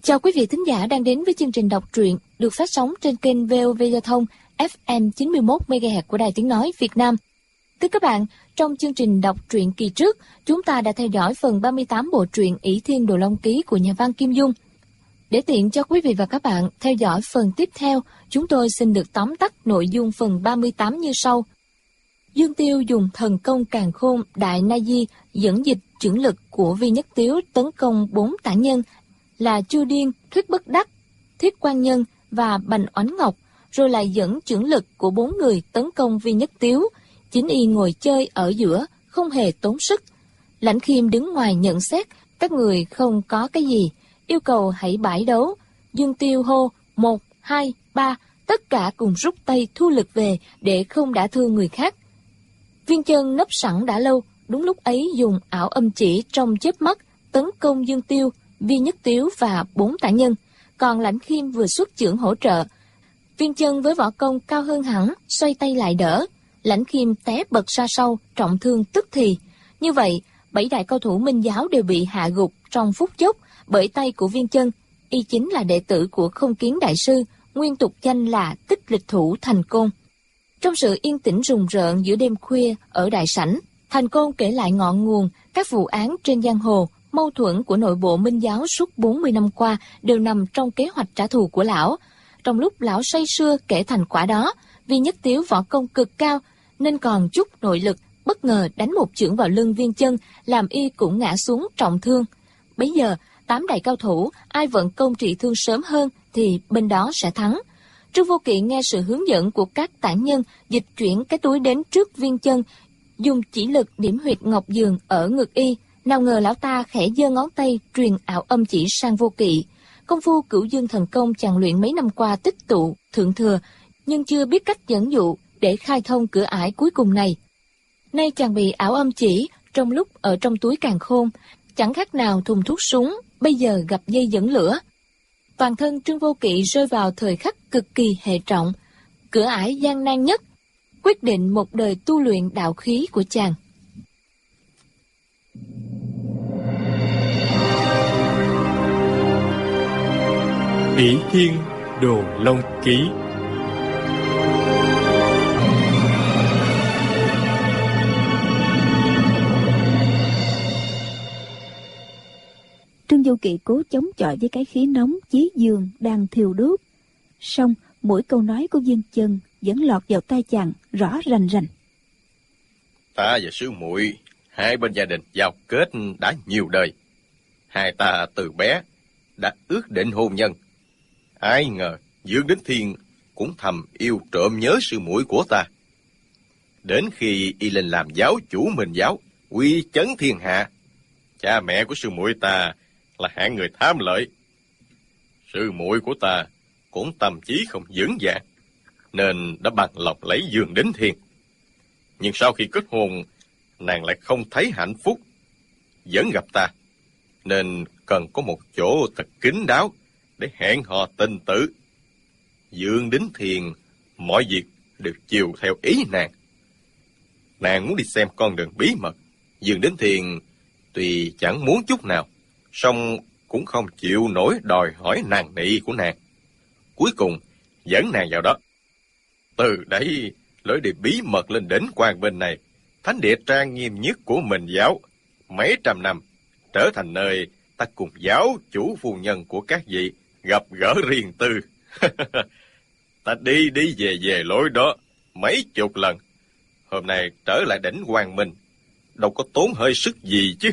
Chào quý vị thính giả đang đến với chương trình đọc truyện được phát sóng trên kênh VOV Giao thông FM 91 MHz của Đài Tiếng nói Việt Nam. Thưa các bạn, trong chương trình đọc truyện kỳ trước, chúng ta đã theo dõi phần 38 bộ truyện Ỷ Thiên Đồ Long Ký của nhà văn Kim Dung. Để tiện cho quý vị và các bạn theo dõi phần tiếp theo, chúng tôi xin được tóm tắt nội dung phần 38 như sau. Dương Tiêu dùng thần công càn khôn Đại Na Di dẫn dịch chưởng lực của Vi Nhất Tiếu tấn công 4 tản nhân là Chu Điên, Thuyết Bất Đắc, Thiết Quan Nhân và Bành Oánh Ngọc, rồi lại dẫn chưởng lực của 4 người tấn công Vi Nhất Tiếu. Chính y ngồi chơi ở giữa, không hề tốn sức. Lãnh Khiêm đứng ngoài nhận xét, các người không có cái gì, yêu cầu hãy bãi đấu. Dương Tiêu hô 1, 2, 3, tất cả cùng rút tay thu lực về để không đả thương người khác. Viên Chân nấp sẵn đã lâu, đúng lúc ấy dùng ảo âm chỉ trong chớp mắt tấn công Dương Tiêu, Vi Nhất Tiếu và 4 tả nhân, còn Lãnh Khiêm vừa xuất chưởng hỗ trợ. Viên Chân với võ công cao hơn hẳn, xoay tay lại đỡ. Lãnh Khiêm té bật ra sau, trọng thương tức thì. Như vậy, 7 đại cao thủ Minh giáo đều bị hạ gục trong phút chốc bởi tay của Viên Chân. Y chính là đệ tử của Không Kiến đại sư, nguyên tục danh là Tích Lịch Thủ Thành Côn. Trong sự yên tĩnh rùng rợn giữa đêm khuya ở đại sảnh, Thành Côn kể lại ngọn nguồn các vụ án trên giang hồ. Mâu thuẫn của nội bộ Minh giáo suốt 40 năm qua đều nằm trong kế hoạch trả thù của lão. Trong lúc lão say sưa kể thành quả đó, Vi Nhất Tiếu võ công cực cao nên còn chút nội lực, bất ngờ đánh một chưởng vào lưng Viên Chân, làm y cũng ngã xuống trọng thương. Bấy giờ 8 đại cao thủ ai vận công trị thương sớm hơn thì bên đó sẽ thắng. Trương Vô Kỵ nghe sự hướng dẫn của các tản nhân, dịch chuyển cái túi đến trước Viên Chân, dùng chỉ lực điểm huyệt ngọc giường ở ngực y. Nào ngờ lão ta khẽ giơ ngón tay truyền ảo âm chỉ sang Vô Kỵ. Công phu Cửu Dương thần công chàng luyện mấy năm qua tích tụ thượng thừa, nhưng chưa biết cách dẫn dụ để khai thông cửa ải cuối cùng này. Nay chàng bị ảo âm chỉ trong lúc ở trong túi càn khôn, chẳng khác nào thùng thuốc súng bây giờ gặp dây dẫn lửa. Toàn thân Trương Vô Kỵ rơi vào thời khắc cực kỳ hệ trọng, cửa ải gian nan nhất, quyết định một đời tu luyện đạo khí của chàng. Ỷ Thiên Đồ Long Ký. Trương Vô Kỵ cố chống chọi với cái khí nóng chí dương đang thiêu đốt, song mỗi câu nói của Viên Chân vẫn lọt vào tai chàng rõ rành rành. Ta và sư muội hai bên gia đình giao kết đã nhiều đời, hai ta từ bé đã ước định hôn nhân. Ai ngờ Dương Đính Thiên cũng thầm yêu trộm nhớ sư muội của ta. Đến khi y lên làm giáo chủ Minh giáo, uy chấn thiên hạ, cha mẹ của sư muội ta là hạng người tham lợi. Sư muội của ta cũng tâm trí không vững vàng, nên đã bằng lòng lấy Dương Đính Thiên. Nhưng sau khi kết hôn, nàng lại không thấy hạnh phúc, vẫn gặp ta, nên cần có một chỗ thật kín đáo để hẹn hò tình tử. Dương Đính Thiên mọi việc đều chiều theo ý nàng. Nàng muốn đi xem con đường bí mật. Dương Đính Thiên tuy chẳng muốn chút nào, song cũng không chịu nổi đòi hỏi nàng nị của nàng. Cuối cùng dẫn nàng vào đó. Từ đấy lối đi bí mật lên đỉnh Quang bên này, thánh địa trang nghiêm nhất của Minh giáo, mấy trăm năm trở thành nơi ta cùng giáo chủ phu nhân của các vị gặp gỡ riêng tư. Ta đi đi về lối đó mấy chục lần. Hôm nay trở lại đỉnh Quang Minh, đâu có tốn hơi sức gì chứ.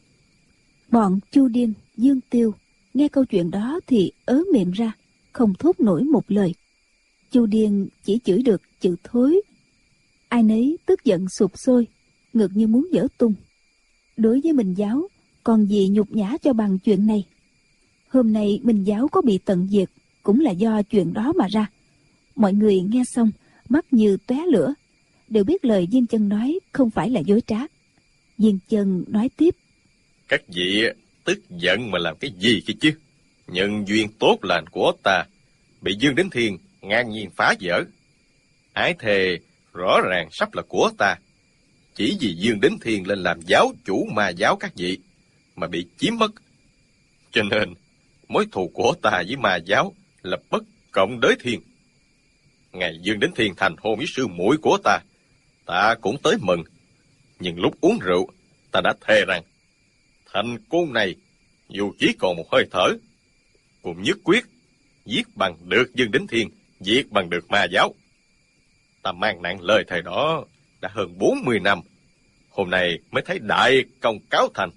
Bọn Chu Điên, Dương Tiêu nghe câu chuyện đó thì ớ miệng ra, không thốt nổi một lời. Chu Điên chỉ chửi được chữ thối. Ai nấy tức giận sụp sôi, ngực như muốn vỡ tung. Đối với Minh giáo, còn gì nhục nhã cho bằng chuyện này. Hôm nay Minh giáo có bị tận diệt cũng là do chuyện đó mà ra. Mọi người nghe xong mắt như tóe lửa, đều biết lời Viên Chân nói không phải là dối trá. Viên Chân nói tiếp: Các vị tức giận mà làm cái gì kia chứ? Nhân duyên tốt lành của ta bị Dương Đính Thiên ngang nhiên phá vỡ. Ái thề rõ ràng sắp là của ta, chỉ vì Dương Đính Thiên lên làm giáo chủ ma giáo các vị mà bị chiếm mất. Cho nên mối thù của ta với ma giáo là bất cộng đới thiên. Ngày Dương Đính Thiên thành hôn với sư muội của ta cũng tới mừng. Nhưng lúc uống rượu, ta đã thề rằng thành côn này dù chỉ còn một hơi thở, cũng nhất quyết giết bằng được Dương Đính Thiên, diệt bằng được ma giáo. Ta mang nặng lời thề đó đã hơn 40 năm, hôm nay mới thấy đại công cáo thành.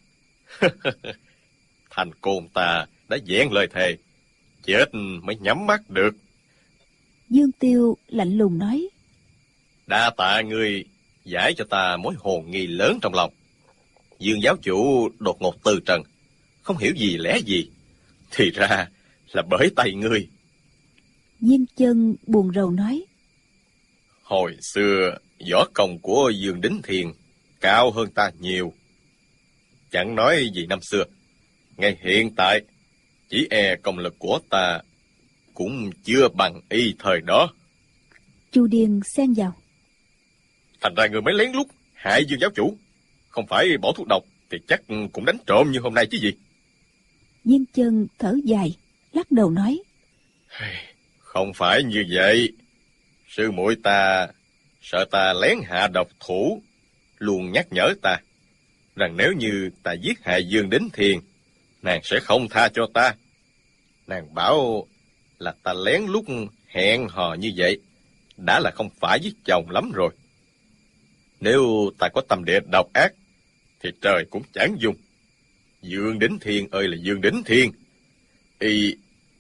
Thành côn ta đã vẹn lời thề, chết mới nhắm mắt được. Dương Tiêu lạnh lùng nói: Đa tạ ngươi giải cho ta mối hồn nghi lớn trong lòng. Dương giáo chủ đột ngột từ trần, không hiểu gì lẽ gì, thì ra là bởi tay ngươi. Diên Chân buồn rầu nói: Hồi xưa võ công của Dương Đính Thiên cao hơn ta nhiều. Chẳng nói gì năm xưa, ngay hiện tại chỉ e công lực của ta cũng chưa bằng y thời đó. Chu Điền xen vào: Thành ra người mới lén lút hại Dương giáo chủ, không phải bỏ thuốc độc thì chắc cũng đánh trộm như hôm nay chứ gì. Diên Chân thở dài, lắc đầu nói: Không phải như vậy. Sư muội ta sợ ta lén hạ độc thủ, luôn nhắc nhở ta rằng nếu như ta giết hại Dương Đính Thiên, nàng sẽ không tha cho ta. Nàng bảo là ta lén lút hẹn hò như vậy đã là không phải giết chồng lắm rồi. Nếu ta có tâm địa độc ác thì trời cũng chẳng dung. Dương Đính Thiên ơi là Dương Đính Thiên, y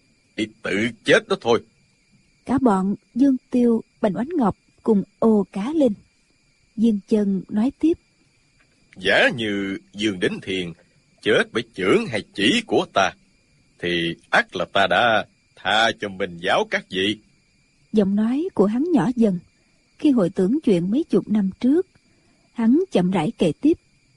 tự chết đó thôi. Cả bọn Dương Tiêu, Bành Oánh Ngọc cùng ồ cá lên. Diên Chân nói tiếp: Giả như Dương Đính Thiên chết bởi chưởng hay chỉ của ta, thì ắt là ta đã tha cho Minh giáo các vị. Giọng nói của hắn nhỏ dần. Khi hồi tưởng chuyện mấy chục năm trước, hắn chậm rãi kể tiếp: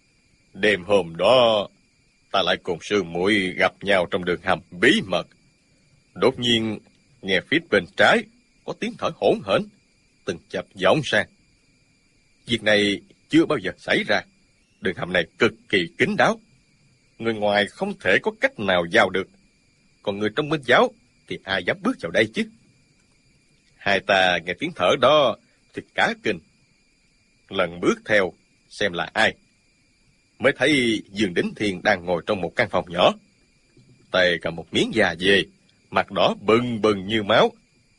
Đêm hôm đó, ta lại cùng sư muội gặp nhau trong đường hầm bí mật. Đột nhiên nghe phía bên trái có tiếng thở hổn hển, từng chập vọng sang. Việc này chưa bao giờ xảy ra. Đường hầm này cực kỳ kín đáo, người ngoài không thể có cách nào vào được. Còn người trong Minh giáo thì ai dám bước vào đây chứ? Hai ta nghe tiếng thở đó thì cả kinh. Lần bước theo xem là ai, mới thấy Dương Đính Thiên đang ngồi trong một căn phòng nhỏ, tay cầm một miếng da dê, mặt đỏ bừng bừng như máu.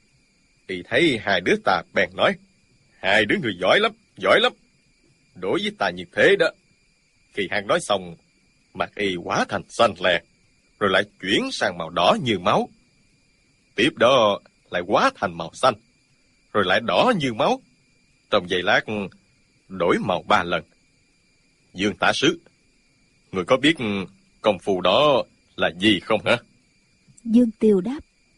Y thấy hai đứa ta bèn nói: Hai đứa người giỏi lắm. Đối với ta như thế đó. Khi hắn nói xong, mặt y hóa thành xanh lè, rồi lại chuyển sang màu đỏ như máu. Tiếp đó lại hóa thành màu xanh, rồi lại đỏ như máu. Trong giây lát đổi màu 3 lần. Dương tả sứ, người có biết công phu đó là gì không hả? Dương Tiêu đáp: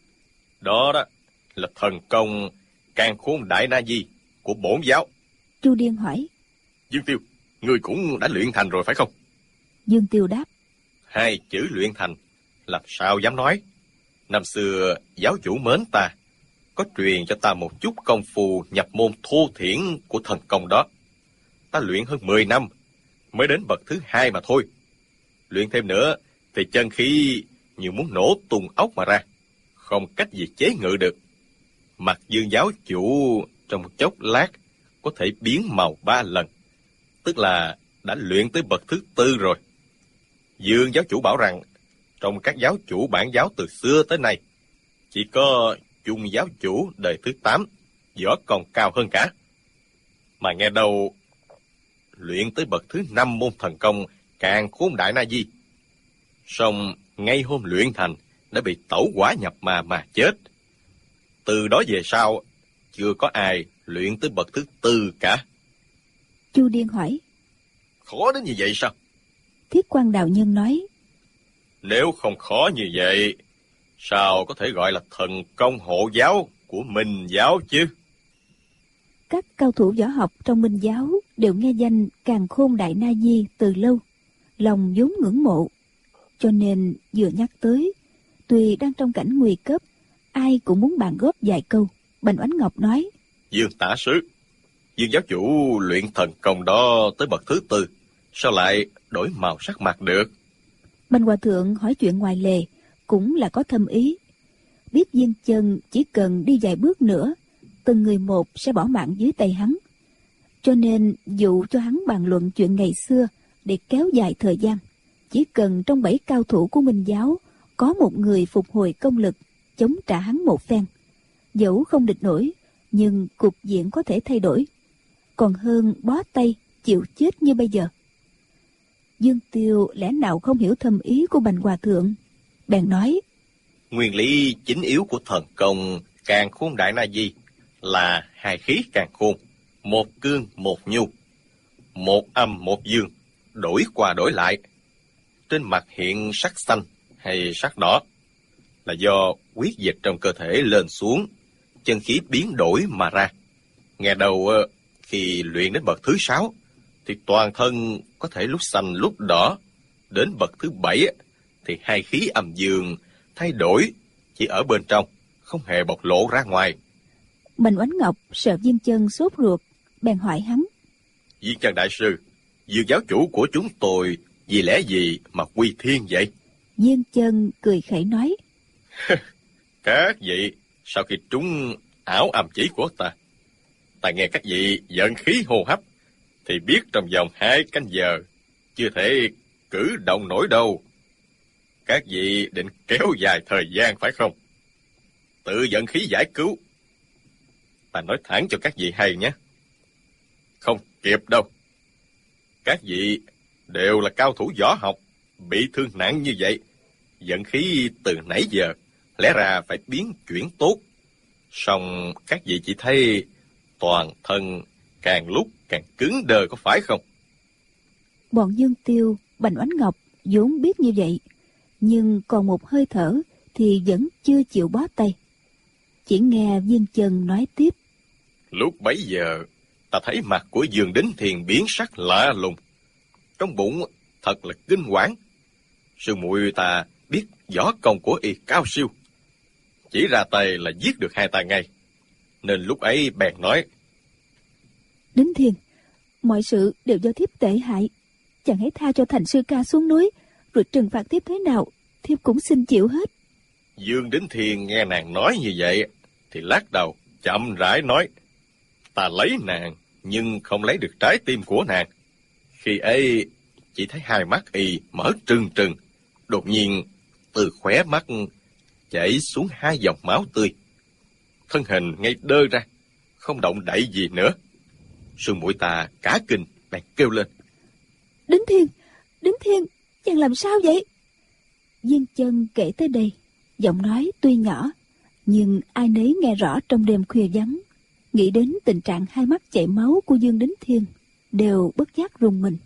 Đó là thần công Càn Khôn Đại Na Di của bổn giáo. Chu Điền hỏi: Dương Tiêu, ngươi cũng đã luyện thành rồi phải không? Dương Tiêu đáp: 2 chữ luyện thành, làm sao dám nói. Năm xưa giáo chủ mến ta, có truyền cho ta một chút công phu nhập môn thô thiển của thần công đó. Ta luyện hơn 10 năm, mới đến bậc thứ 2 mà thôi. Luyện thêm nữa thì chân khí như muốn nổ tung ốc mà ra, không cách gì chế ngự được. Mặt Dương giáo chủ trong một chốc lát có thể biến màu 3 lần, tức là đã luyện tới bậc thứ 4 rồi. Dương giáo chủ bảo rằng trong các giáo chủ bản giáo từ xưa tới nay, chỉ có Chung giáo chủ đời thứ 8 võ công cao hơn cả. Mà nghe đâu luyện tới bậc thứ 5 môn thần công Càn Khôn Đại Na Di, song ngay hôm luyện thành đã bị tẩu hỏa nhập ma mà chết. Từ đó về sau chưa có ai luyện tới bậc thứ 4 cả. Chu Điền hỏi: Khó đến như vậy sao? Thiết Quan đạo nhân nói: Nếu không khó như vậy, sao có thể gọi là thần công hộ giáo của Minh giáo chứ? Các cao thủ võ học trong Minh giáo đều nghe danh Càn Khôn Đại Na Di từ lâu, lòng vốn ngưỡng mộ, cho nên vừa nhắc tới, tuy đang trong cảnh nguy cấp, ai cũng muốn bàn góp vài câu. Bành Oánh Ngọc nói: Dương tả sứ, Dương giáo chủ luyện thần công đó tới bậc thứ 4, sao lại đổi màu sắc mặt được? Bành Hòa Thượng hỏi chuyện ngoài lề, cũng là có thâm ý. Biết Diên Chân chỉ cần đi vài bước nữa, từng người một sẽ bỏ mạng dưới tay hắn. Cho nên dụ cho hắn bàn luận chuyện ngày xưa để kéo dài thời gian. Chỉ cần trong 7 cao thủ của Minh giáo có một người phục hồi công lực, chống trả hắn một phen. Dẫu không địch nổi, nhưng cục diện có thể thay đổi. Còn hơn bó tay chịu chết như bây giờ. Dương Tiêu lẽ nào không hiểu thâm ý của Bành Hòa Thượng, bèn nói: Nguyên lý chính yếu của thần công Càn Khôn Đại Na Di là hai khí càn khôn, một cương một nhu, một âm một dương, đổi qua đổi lại. Trên mặt hiện sắc xanh hay sắc đỏ là do huyết dịch trong cơ thể lên xuống, chân khí biến đổi mà ra. Nghe đầu khi luyện đến bậc thứ 6 thì toàn thân có thể lúc xanh lúc đỏ. Đến bậc thứ 7 thì hai khí âm dương thay đổi chỉ ở bên trong, không hề bộc lộ ra ngoài. Bành Oánh Ngọc sợ Diên Chân sốt ruột, bèn hỏi hắn: Diên Chân đại sư, Dương giáo chủ của chúng tôi vì lẽ gì mà quy thiên vậy? Diên Chân cười khẩy nói: Các vị sau khi trúng ảo âm chỉ của ta nghe các vị vận khí hô hấp thì biết trong vòng 2 canh giờ chưa thể cử động nổi đâu. Các vị định kéo dài thời gian phải không? Tự vận khí giải cứu. Ta nói thẳng cho các vị hay nhé. Không kịp đâu. Các vị đều là cao thủ võ học, bị thương nặng như vậy, vận khí từ nãy giờ lẽ ra phải biến chuyển tốt. Song các vị chỉ thấy toàn thân càng lúc càng cứng đờ, có phải không? Bọn Dương Tiêu, Bành Oánh Ngọc vốn biết như vậy, nhưng còn một hơi thở thì vẫn chưa chịu bó tay. Chỉ nghe Diên Chân nói tiếp: Lúc bấy giờ ta thấy mặt của Dương Đính Thiền biến sắc lạ lùng, trong bụng thật là kinh hoảng. Sư muội ta biết võ công của y cao siêu, chỉ ra tay là giết được hai ta ngay, nên lúc ấy bèn nói: Đính Thiền, mọi sự đều do thiếp tệ hại, chàng hãy tha cho Thành sư ca xuống núi, rồi trừng phạt thiếp thế nào thiếp cũng xin chịu hết. Dương Đính Thiền nghe nàng nói như vậy thì lắc đầu chậm rãi nói: Ta lấy nàng nhưng không lấy được trái tim của nàng. Khi ấy chỉ thấy hai mắt y mở trừng trừng, đột nhiên từ khóe mắt chảy xuống 2 dòng máu tươi, thân hình ngay đơ ra, không động đậy gì nữa. Sư muội ta cả kinh bèn kêu lên: Đính Thiên, chàng làm sao vậy? Diên Chân kể tới đây, giọng nói tuy nhỏ nhưng ai nấy nghe rõ trong đêm khuya vắng. Nghĩ đến tình trạng hai mắt chảy máu của Dương Đính Thiên, đều bất giác rùng mình.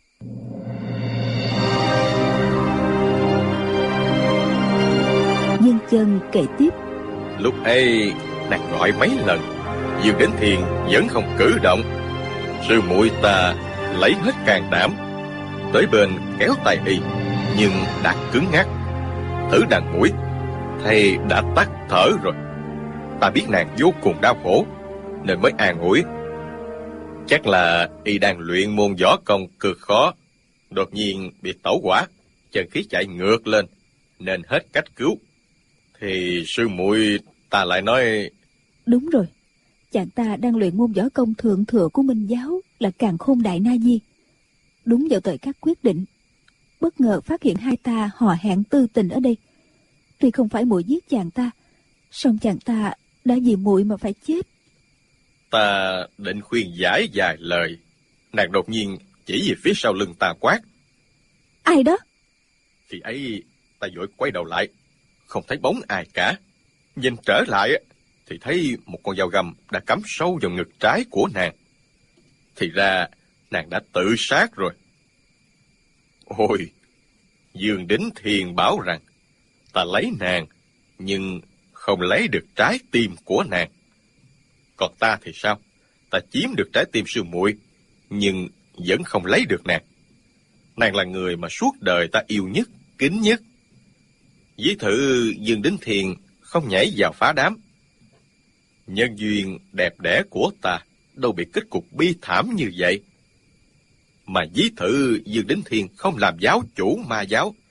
Diên Chân kể tiếp: Lúc ấy nàng gọi mấy lần, Dương Đính Thiền vẫn không cử động. Sư muội ta lấy hết can đảm tới bên kéo tay y, nhưng đã cứng ngắc. Thử đàn mũi thầy đã tắt thở rồi. Ta biết nàng vô cùng đau khổ nên mới an ủi. Chắc là y đang luyện môn võ công cực khó, đột nhiên bị tẩu hỏa, chân khí chạy ngược lên nên hết cách cứu. Thì sư muội ta lại nói: Đúng rồi, chàng ta đang luyện môn võ công thượng thừa của Minh giáo là Càn Khôn Đại Na Di. Đúng vào thời khắc quyết định, bất ngờ phát hiện hai ta hò hẹn tư tình ở đây. Tuy không phải muội giết chàng ta, song chàng ta đã vì muội mà phải chết. Ta định khuyên giải vài lời, nàng đột nhiên chỉ về phía sau lưng ta quát: Ai đó? Khi ấy ta vội quay đầu lại, không thấy bóng ai cả. Nhìn trở lại thì thấy một con dao găm đã cắm sâu vào ngực trái của nàng. Thì ra nàng đã tự sát rồi. Ôi, Dương Đính Thiền bảo rằng ta lấy nàng nhưng không lấy được trái tim của nàng. Còn ta thì sao? Ta chiếm được trái tim sư muội nhưng vẫn không lấy được nàng. Nàng là người mà suốt đời ta yêu nhất, kính nhất. Ví thử Dương Đính Thiền không nhảy vào phá đám, nhân duyên đẹp đẽ của ta đâu bị kết cục bi thảm như vậy. Mà ví thử Dương Đính Thiền không làm giáo chủ ma giáo,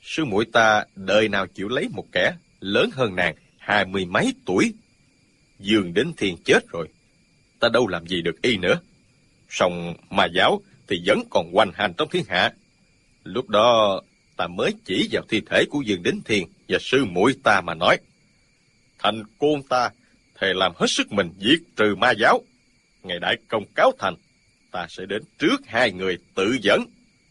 Sư muội ta đời nào chịu lấy một kẻ lớn hơn nàng 20 mấy tuổi. Dương Đính Thiên chết rồi, ta đâu làm gì được y nữa. Song ma giáo thì vẫn còn hoành hành trong thiên hạ. Lúc đó ta mới chỉ vào thi thể của Dương Đính Thiên và sư muội ta mà nói: Thành Côn ta thề làm hết sức mình diệt trừ ma giáo. Ngày đại công cáo thành, ta sẽ đến trước hai người tự dẫn.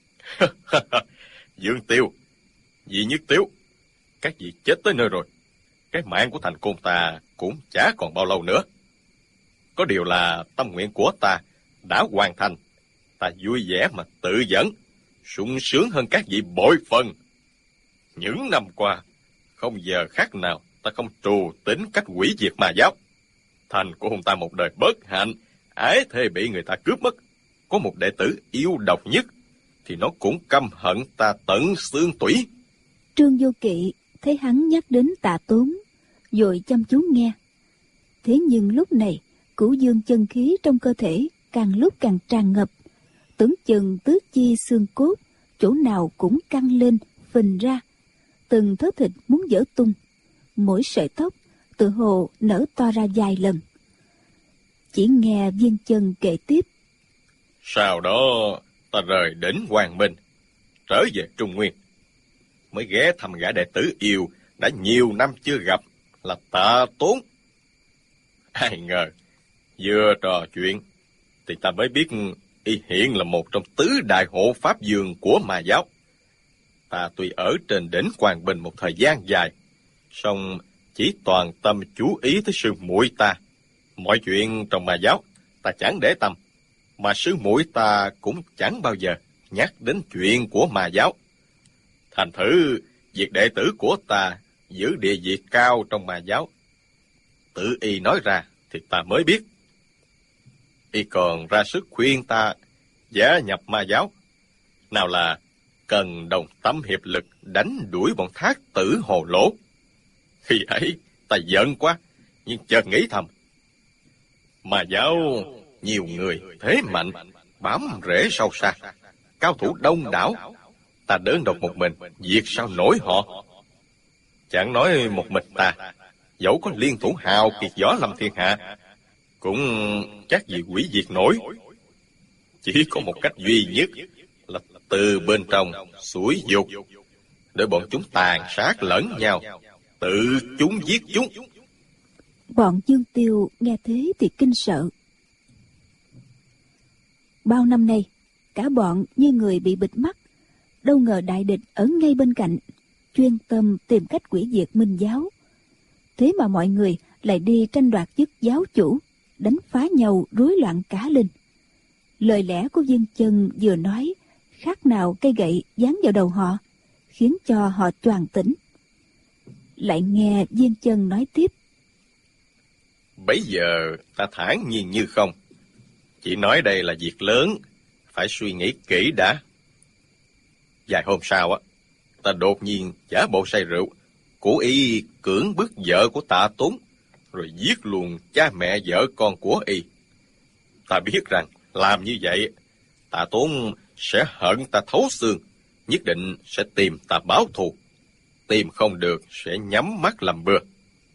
Dương Tiêu, Dị Nhất Tiếu, các vị chết tới nơi rồi. Cái mạng của Thành Côn ta cũng chả còn bao lâu nữa. Có điều là tâm nguyện của ta đã hoàn thành. Ta vui vẻ mà tự dẫn, sung sướng hơn các vị bội phần. Những năm qua, không giờ khác nào ta không trù tính cách hủy diệt ma giáo. Thành Côn ta một đời bất hạnh, ái thê bị người ta cướp mất. Có một đệ tử yêu độc nhất, thì nó cũng căm hận ta tận xương tủy. Trương Vô Kỵ thấy hắn nhắc đến Tạ Tốn, vội chăm chú nghe. Thế nhưng lúc này, Cửu Dương chân khí trong cơ thể càng lúc càng tràn ngập, tưởng chừng tứ chi xương cốt chỗ nào cũng căng lên, phình ra, từng thớ thịt muốn vỡ tung, mỗi sợi tóc tự hồ nở to ra vài lần. Chỉ nghe Viên Chân kể tiếp: Sau đó ta rời đỉnh Quang Minh, trở về Trung Nguyên, mới ghé thăm gã đệ tử yêu đã nhiều năm chưa gặp là Tạ Tốn. Ai ngờ vừa trò chuyện thì ta mới biết y hiện là một trong tứ đại hộ pháp dương của ma giáo. Ta tuy ở trên đỉnh Quang Bình một thời gian dài, song chỉ toàn tâm chú ý tới sư muội ta. Mọi chuyện trong ma giáo ta chẳng để tâm, mà sư muội ta cũng chẳng bao giờ nhắc đến chuyện của ma giáo. Thành thử việc đệ tử của ta giữ địa vị cao trong ma giáo, tự y nói ra thì ta mới biết. Y còn ra sức khuyên ta gia nhập ma giáo, nào là cần đồng tâm hiệp lực đánh đuổi bọn thác tử hồ lỗ. Khi ấy ta giận quá, nhưng chợt nghĩ thầm, ma giáo nhiều người thế mạnh, bám rễ sâu xa, cao thủ đông đảo, ta đơn độc một mình diệt sao nổi họ. Chẳng nói một mình ta, dẫu có liên thủ hào kiệt võ lâm thiên hạ, cũng chắc gì hủy diệt nổi. Chỉ có một cách duy nhất là từ bên trong xúi dục, để bọn chúng tàn sát lẫn nhau, tự chúng giết chúng. Bọn Dương Tiêu nghe thế thì kinh sợ. Bao năm nay, cả bọn như người bị bịt mắt, đâu ngờ đại địch ở ngay bên cạnh, chuyên tâm tìm cách hủy diệt Minh giáo. Thế mà mọi người lại đi tranh đoạt chức giáo chủ, đánh phá nhau rối loạn cả lên. Lời lẽ của Viên Chân vừa nói khác nào cây gậy giáng vào đầu họ, khiến cho họ choàng tỉnh. Lại nghe Viên Chân nói tiếp: Bấy giờ ta thản nhiên như không, chỉ nói đây là việc lớn, phải suy nghĩ kỹ đã. Vài hôm sau ta đột nhiên giả bộ say rượu, cố ý cưỡng bức vợ của Tạ Tốn, rồi giết luôn cha mẹ vợ con của y. Ta biết rằng làm như vậy, Tạ Tốn sẽ hận ta thấu xương, nhất định sẽ tìm ta báo thù. Tìm không được sẽ nhắm mắt làm bừa.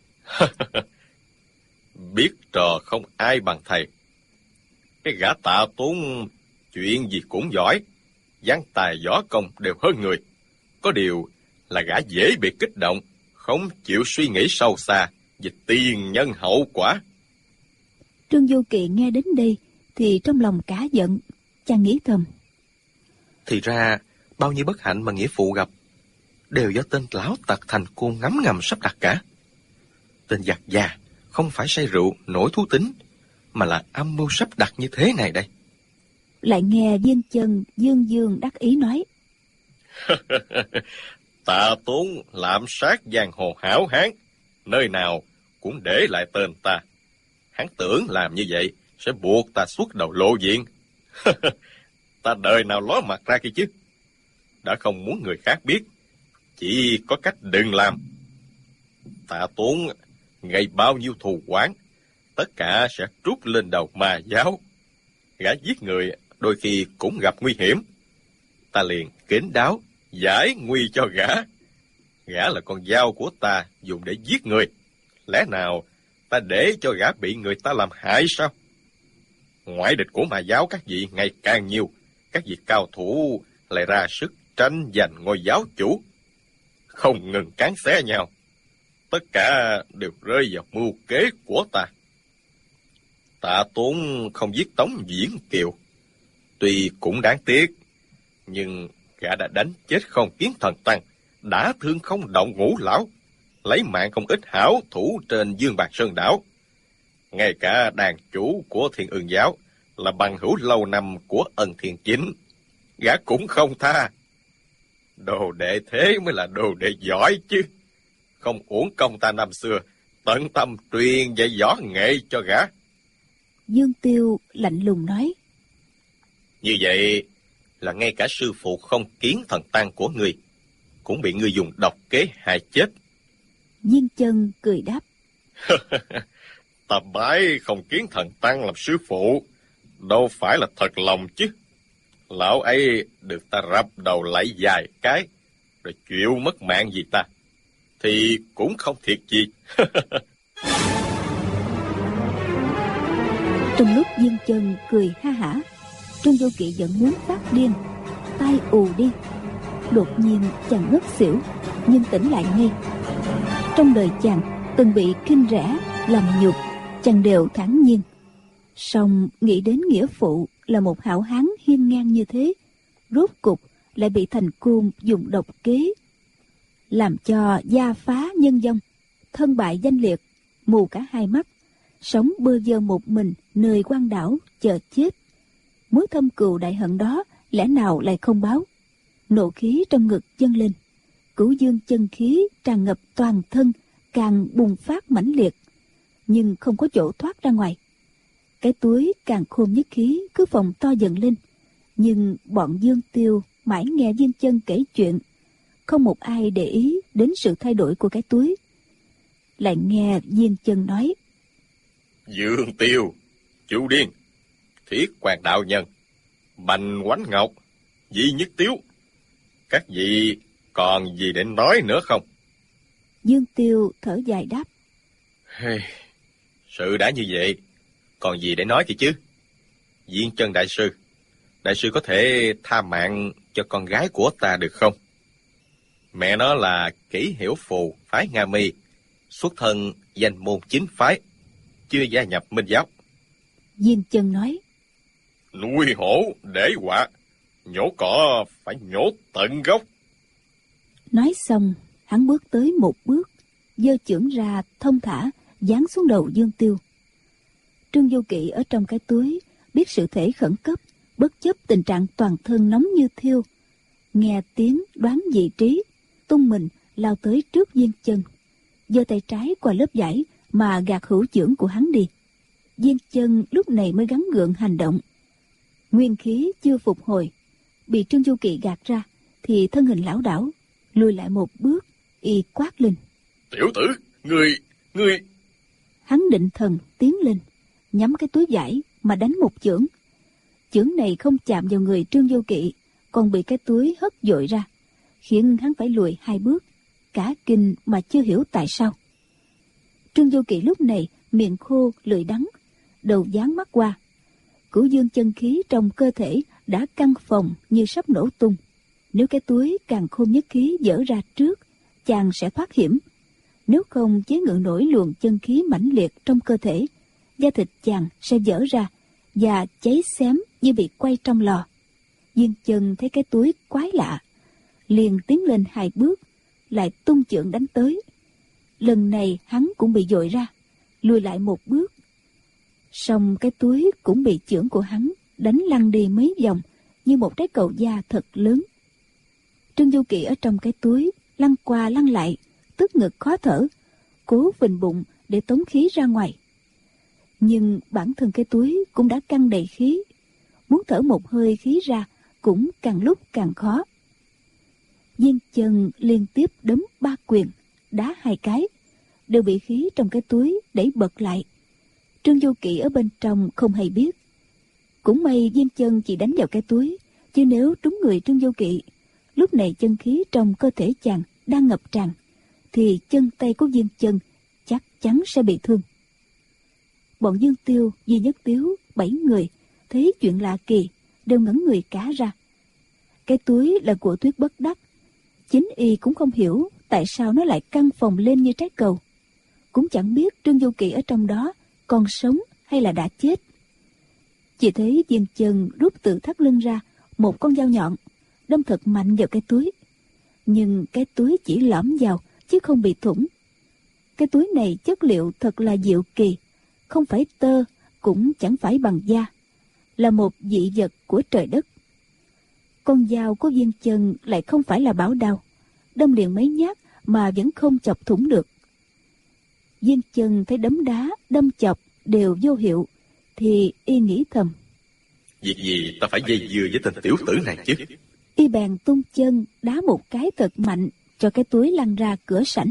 Biết trò không ai bằng thầy. Cái gã Tạ Tốn chuyện gì cũng giỏi, văn tài võ công đều hơn người. Có điều là gã dễ bị kích động, không chịu suy nghĩ sâu xa về tiền nhân hậu quả. Trương Vô Kỵ nghe đến đây thì trong lòng cả giận, chàng nghĩ thầm: Thì ra bao nhiêu bất hạnh mà nghĩa phụ gặp đều do tên lão tặc Thành Côn ngấm ngầm sắp đặt cả. Tên giặc già không phải say rượu nổi thú tính, mà là âm mưu sắp đặt như thế này đây. Lại nghe Viên Chân dương dương đắc ý nói: Tạ Tốn lạm sát giang hồ hảo hán, nơi nào cũng để lại tên ta. Hắn tưởng làm như vậy sẽ buộc ta xuất đầu lộ diện. Ta đời nào ló mặt ra kia chứ. Đã không muốn người khác biết, chỉ có cách đừng làm. Tạ Tốn gây bao nhiêu thù oán, tất cả sẽ trút lên đầu ma giáo. Gã giết người đôi khi cũng gặp nguy hiểm. Ta liền kín đáo giải nguy cho gã. Gã là con dao của ta dùng để giết người. Lẽ nào ta để cho gã bị người ta làm hại sao? Ngoại địch của Ma giáo các vị ngày càng nhiều, các vị cao thủ lại ra sức tranh giành ngôi giáo chủ, không ngừng cán xé nhau. Tất cả đều rơi vào mưu kế của ta. Tạ Tốn không giết Tống Viễn Kiều, tuy cũng đáng tiếc, nhưng gã đã đánh chết không Kiến Thần Tăng, đã thương không Động Ngũ Lão, lấy mạng không ít hảo thủ trên Dương Bạc Sơn đảo. Ngay cả đàn chủ của Thiên Ương giáo là bằng hữu lâu năm của Ân Thiên Chính, gã cũng không tha. Đồ đệ thế mới là đồ đệ giỏi chứ. Không uổng công ta năm xưa tận tâm truyền dạy võ nghệ cho gã. Dương Tiêu lạnh lùng nói. Như vậy là ngay cả sư phụ không Kiến Thần Tăng của ngươi cũng bị ngươi dùng độc kế hại chết. Diên Chân cười đáp. Ta bái không Kiến Thần Tăng làm sư phụ, đâu phải là thật lòng chứ. Lão ấy được ta rập đầu lại vài cái, rồi chịu mất mạng vì ta, thì cũng không thiệt gì. Trong lúc Diên Chân cười ha hả, Trương Vô Kỵ vẫn muốn phát điên, tai ù đi. Đột nhiên chàng ngất xỉu, nhưng tỉnh lại ngay. Trong đời chàng từng bị khinh rẻ, làm nhục, chàng đều thản nhiên. Song nghĩ đến nghĩa phụ là một hảo hán hiên ngang như thế, rốt cục lại bị Thành Côn dùng độc kế, làm cho gia phá nhân vong, thân bại danh liệt, mù cả hai mắt, sống bơ vơ một mình nơi quan đảo chờ chết. Mối thâm cừu đại hận đó lẽ nào lại không báo? Nộ khí trong ngực dâng lên, Cửu Dương chân khí tràn ngập toàn thân, càng bùng phát mãnh liệt, nhưng không có chỗ thoát ra ngoài. Cái túi càng khôn nhất khí cứ phồng to dần lên, nhưng bọn Dương Tiêu mãi nghe Diên Chân kể chuyện, không một ai để ý đến sự thay đổi của cái túi. Lại nghe Diên Chân nói. Dương Tiêu, Chu Điên, Thiết Quan đạo nhân, Bành Quánh Ngọc, Di Nhất Tiếu, các vị còn gì để nói nữa không? Dương Tiêu thở dài đáp. Sự đã như vậy, còn gì để nói thì chứ? Diên Chân đại sư có thể tha mạng cho con gái của ta được không? Mẹ nó là Kỷ Hiểu Phù phái Nga Mi, xuất thân danh môn chính phái, chưa gia nhập Minh giáo. Diên Chân nói. Nuôi hổ để họa, nhổ cỏ phải nhổ tận gốc. Nói xong, hắn bước tới một bước, giơ chưởng ra thông thả giáng xuống đầu Dương Tiêu. Trương Vô Kỵ ở trong cái túi biết sự thể khẩn cấp, bất chấp tình trạng toàn thân nóng như thiêu, nghe tiếng đoán vị trí, tung mình lao tới trước Diên Chân, giơ tay trái qua lớp vải mà gạt hữu chưởng của hắn đi. Diên Chân lúc này mới gắng gượng hành động. Nguyên khí chưa phục hồi, bị Trương Du Kỵ gạt ra, thì thân hình lảo đảo lùi lại một bước, y quát lên. Tiểu tử, ngươi... Hắn định thần tiến lên, nhắm cái túi vải mà đánh một chưởng. Chưởng này không chạm vào người Trương Du Kỵ, còn bị cái túi hất dội ra, khiến hắn phải lùi 2 bước, cả kinh mà chưa hiểu tại sao. Trương Du Kỵ lúc này miệng khô lưỡi đắng, đầu dán mắt qua. Cửu dương chân khí trong cơ thể đã căng phồng như sắp nổ tung. Nếu cái túi càng khôn nhất khí dở ra trước, chàng sẽ thoát hiểm. Nếu không chế ngự nổi luồng chân khí mãnh liệt trong cơ thể, da thịt chàng sẽ vỡ ra và cháy xém như bị quay trong lò. Diên Chân thấy cái túi quái lạ, liền tiến lên 2 bước, lại tung chưởng đánh tới. Lần này hắn cũng bị dội ra, lùi lại 1 bước. Song cái túi cũng bị chưởng của hắn đánh lăn đi mấy vòng như một trái cầu da thật lớn. Trương Du Kỵ ở trong cái túi lăn qua lăn lại, tức ngực khó thở, cố phình bụng để tống khí ra ngoài. Nhưng bản thân cái túi cũng đã căng đầy khí, muốn thở một hơi khí ra cũng càng lúc càng khó. Diên Chân liên tiếp đấm 3 quyền, đá 2 cái, đều bị khí trong cái túi đẩy bật lại. Trương Du Kỵ ở bên trong không hay biết. Cũng may Diên Chân chỉ đánh vào cái túi, chứ nếu trúng người Trương Du Kỵ, Lúc này chân khí trong cơ thể chàng đang ngập tràn, thì chân tay của Dương Chân chắc chắn sẽ bị thương. Bọn Dương Tiêu, Duy Nhất Tiếu 7 người thấy chuyện lạ kỳ, đều ngẩn người cả ra. Cái túi là của Tuyết Bất Đắc, chính y cũng không hiểu tại sao nó lại căng phồng lên như trái cầu, cũng chẳng biết Trương Du Kỵ ở trong đó còn sống hay là đã chết. Chỉ thấy Dương Chân rút từ thắt lưng ra một con dao nhọn, đâm thật mạnh vào cái túi, nhưng cái túi chỉ lõm vào chứ không bị thủng. Cái túi này chất liệu thật là diệu kỳ, không phải tơ cũng chẳng phải bằng da, là một dị vật của trời đất. Con dao của Dương Chân lại không phải là bảo đao, đâm liền mấy nhát mà vẫn không chọc thủng được. Dương Chân thấy đấm đá, đâm chọc đều vô hiệu, thì y nghĩ thầm: Việc gì ta phải dây dưa với tên tiểu tử này chứ? Y bèn tung chân đá một cái thật mạnh cho cái túi lăn ra cửa sảnh.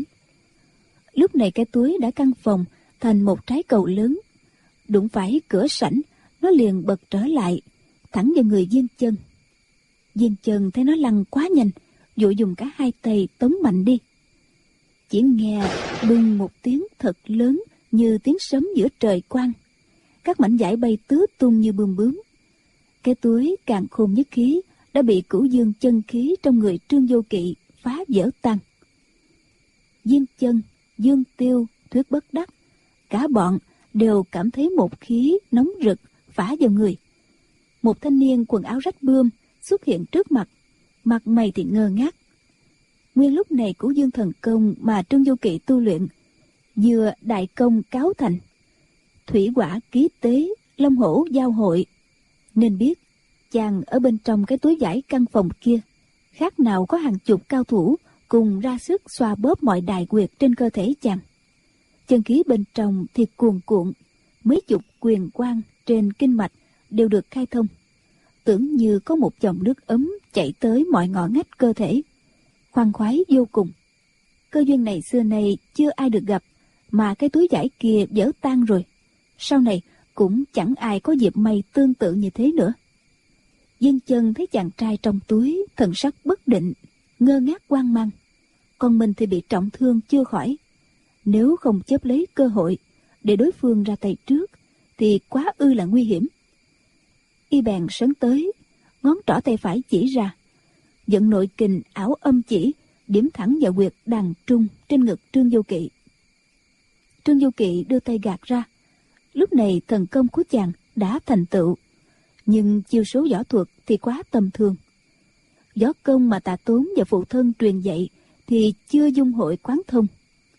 Lúc này cái túi đã căng phồng thành một trái cầu lớn, đụng phải cửa sảnh, nó liền bật trở lại, thẳng vào người Dương Chân. Dương Chân thấy nó lăn quá nhanh, vội dùng cả hai tay tống mạnh đi. Chỉ nghe đùng một tiếng thật lớn như tiếng sấm giữa trời quang, các mảnh vải bay tứ tung như bươm bướm. Cái túi càn khôn nhất khí đã bị Cửu Dương chân khí trong người Trương Du Kỵ phá vỡ tan. Dương Chân, Dương Tiêu, Thuyết Bất Đắc, cả bọn đều cảm thấy một khí nóng rực phả vào người. Một thanh niên quần áo rách bươm xuất hiện trước mặt, mặt mày thì ngơ ngác. Nguyên lúc này Cửu Dương thần công mà Trương Du Kỵ tu luyện vừa đại công cáo thành, thủy hỏa ký tế, long hổ giao hội, nên biết chàng ở bên trong cái túi vải căn phòng kia khác nào có hàng chục cao thủ cùng ra sức xoa bóp mọi đài quyệt trên cơ thể chàng. Chân khí bên trong thì cuồn cuộn, mấy chục quyền quang trên kinh mạch đều được khai thông, tưởng như có một dòng nước ấm chảy tới mọi ngõ ngách cơ thể, khoan khoái vô cùng. Cơ duyên này xưa nay chưa ai được gặp, mà cái túi vải kia vỡ tan rồi, sau này cũng chẳng ai có dịp may tương tự như thế nữa. Dương Chân thấy chàng trai trong túi thần sắc bất định, ngơ ngác hoang mang, còn mình thì bị trọng thương chưa khỏi. Nếu không chớp lấy cơ hội để đối phương ra tay trước thì quá ư là nguy hiểm. Y bèn sấn tới, ngón trỏ tay phải chỉ ra, vận nội kình ảo âm chỉ, điểm thẳng vào huyệt đàn trung trên ngực Trương Du Kỵ. Trương Du Kỵ đưa tay gạt ra. Lúc này thần công của chàng đã thành tựu, nhưng chiêu số võ thuật thì quá tầm thường. Võ công mà Tạ Tốn và phụ thân truyền dạy thì chưa dung hội quán thông,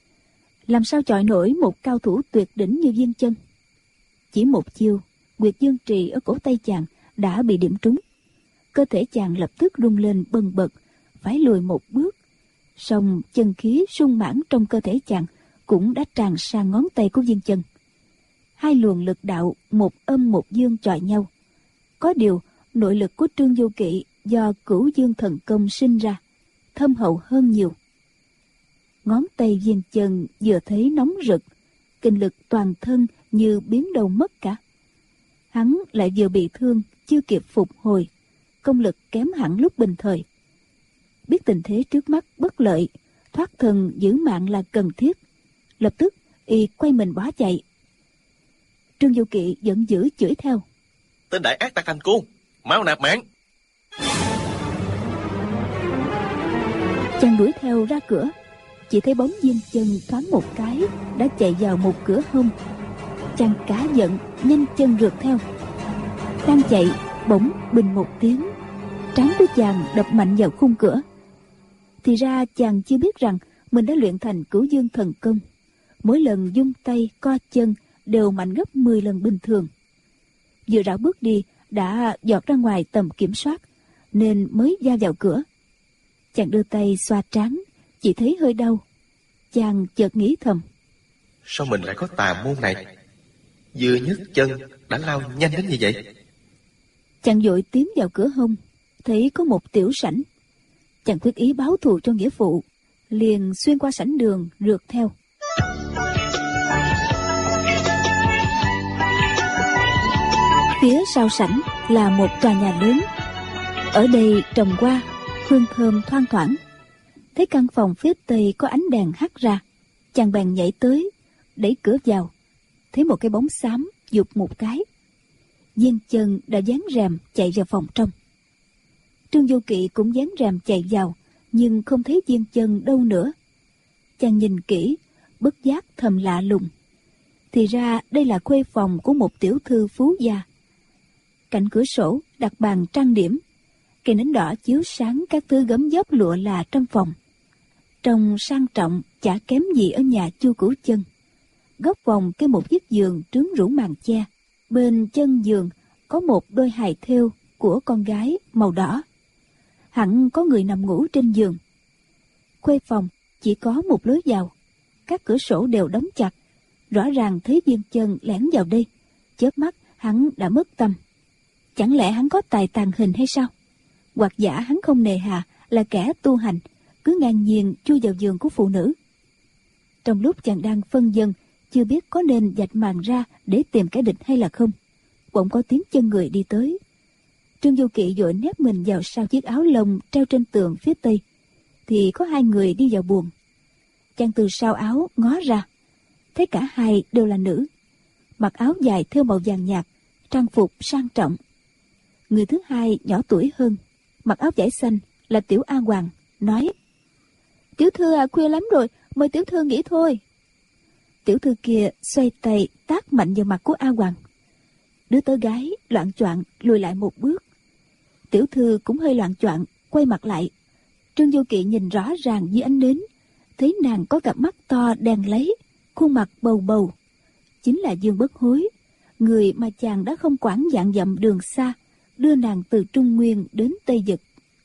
làm sao chọi nổi một cao thủ tuyệt đỉnh như Dương Chân. Chỉ một chiêu, huyệt dương trì ở cổ tay chàng đã bị điểm trúng. Cơ thể chàng lập tức rung lên bần bật, phải lùi một bước. Song chân khí sung mãn trong cơ thể chàng cũng đã tràn sang ngón tay của Dương Chân. Hai luồng lực đạo một âm một dương chọi nhau. Có điều nội lực của Trương Du Kỵ do Cửu Dương thần công sinh ra thâm hậu hơn nhiều. Ngón tay Dương Chân vừa thấy nóng rực, kinh lực toàn thân như biến đâu mất cả. Hắn lại vừa bị thương chưa kịp phục hồi, công lực kém hẳn lúc bình thời. Biết tình thế trước mắt bất lợi, thoát thân giữ mạng là cần thiết, lập tức y quay mình bỏ chạy. Trương Du Kỵ giận dữ chửi theo: Tên đại ác tặc thành côn, mau nạp mạng! Chàng đuổi theo ra cửa, chỉ thấy bóng Dương Chân thoáng một cái đã chạy vào một cửa hông. Chàng cả giận nhanh chân rượt theo. Đang chạy, bỗng bình một tiếng, trán của chàng đập mạnh vào khung cửa. Thì ra chàng chưa biết rằng mình đã luyện thành Cửu Dương thần công, mỗi lần dung tay co chân đều mạnh gấp 10 lần bình thường. Vừa rảo bước đi đã giọt ra ngoài tầm kiểm soát, nên mới va vào cửa. Chàng đưa tay xoa trán, chỉ thấy hơi đau. Chàng chợt nghĩ thầm: Sao mình lại có tà môn này? Vừa nhấc chân đã lao nhanh đến như vậy. Chàng vội tiến vào cửa hông, thấy có một tiểu sảnh. Chàng quyết ý báo thù cho nghĩa phụ, liền xuyên qua sảnh đường rượt theo. Phía sau sảnh là một tòa nhà lớn. Ở đây trồng hoa, hương thơm thoang thoảng. Thấy căn phòng phía tây có ánh đèn hắt ra, chàng bèn nhảy tới, đẩy cửa vào, thấy một cái bóng xám giục một cái. Diên Chân đã dán rèm chạy vào phòng trong. Trương Vô Kỵ cũng dán rèm chạy vào, nhưng không thấy Diên Chân đâu nữa. Chàng nhìn kỹ, bất giác thầm lạ lùng. Thì ra đây là khuê phòng của một tiểu thư phú gia. Cạnh cửa sổ đặt bàn trang điểm, cây nến đỏ chiếu sáng các thứ gấm vóc lụa là trong phòng. Trông sang trọng chả kém gì ở nhà Chu Cửu Chân. Góc phòng kê một chiếc giường trướng rũ màn che. Bên chân giường có một đôi hài thêu của con gái màu đỏ. Hẳn có người nằm ngủ trên giường. Khuê phòng chỉ có một lối vào, các cửa sổ đều đóng chặt. Rõ ràng thấy Diên Chân lẻn vào đây, chớp mắt hắn đã mất tâm. Chẳng lẽ hắn có tài tàn hình hay sao? Hoặc giả hắn không nề hà là kẻ tu hành, cứ ngang nhiên chui vào giường của phụ nữ. Trong lúc chàng đang phân vân, chưa biết có nên vạch màn ra để tìm kẻ địch hay là không, bỗng có tiếng chân người đi tới. Trương Vô Kỵ vội nép mình vào sau chiếc áo lông treo trên tường phía tây, thì có hai người đi vào buồng. Chàng từ sau áo ngó ra, thấy cả hai đều là nữ, mặc áo dài thêu màu vàng nhạt, trang phục sang trọng. Người thứ hai nhỏ tuổi hơn, mặc áo vải xanh, là Tiểu A Hoàng, nói: "Tiểu thư à, khuya lắm rồi, mời tiểu thư nghỉ thôi." Tiểu thư kia xoay tay tát mạnh vào mặt của A Hoàng. Đứa tớ gái loạng choạng lùi lại một bước. Tiểu thư cũng hơi loạng choạng quay mặt lại. Trương Vô Kỵ nhìn rõ ràng dưới ánh nến, thấy nàng có cặp mắt to đen láy, khuôn mặt bầu bầu. Chính là Dương Bất Hối, người mà chàng đã không quản vạn dặm đường xa đưa nàng từ Trung Nguyên đến Tây Dực.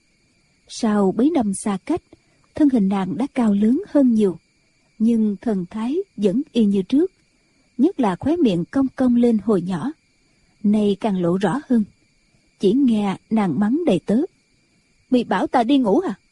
Sau bấy năm xa cách, thân hình nàng đã cao lớn hơn nhiều, nhưng thần thái vẫn y như trước, nhất là khóe miệng cong cong lên hồi nhỏ, nay càng lộ rõ hơn. Chỉ nghe nàng mắng đầy tớ: "Mày bảo ta đi ngủ hả?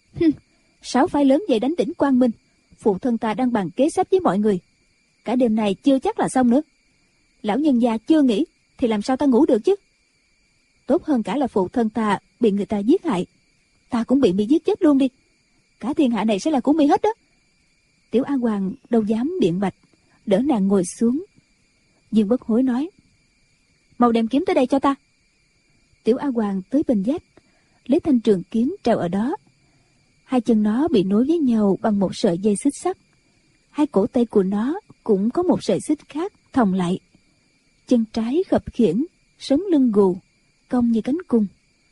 Sáu phái lớn về đánh đỉnh Quang Minh, phụ thân ta đang bàn kế sách với mọi người, cả đêm này chưa chắc là xong nữa. Lão nhân gia chưa nghỉ thì làm sao ta ngủ được chứ? Tốt hơn cả là phụ thân ta bị người ta giết hại, ta cũng bị mi giết chết luôn đi. Cả thiên hạ này sẽ là của mi hết đó." Tiểu A Hoàng đâu dám biện bạch, đỡ nàng ngồi xuống. Dương Bất Hối nói: "Mau đem kiếm tới đây cho ta." Tiểu A Hoàng tới bên vách, lấy thanh trường kiếm treo ở đó. Hai chân nó bị nối với nhau bằng một sợi dây xích sắt. Hai cổ tay của nó cũng có một sợi xích khác thòng lại. Chân trái khập khiễng, sống lưng gù, cong như cánh cung.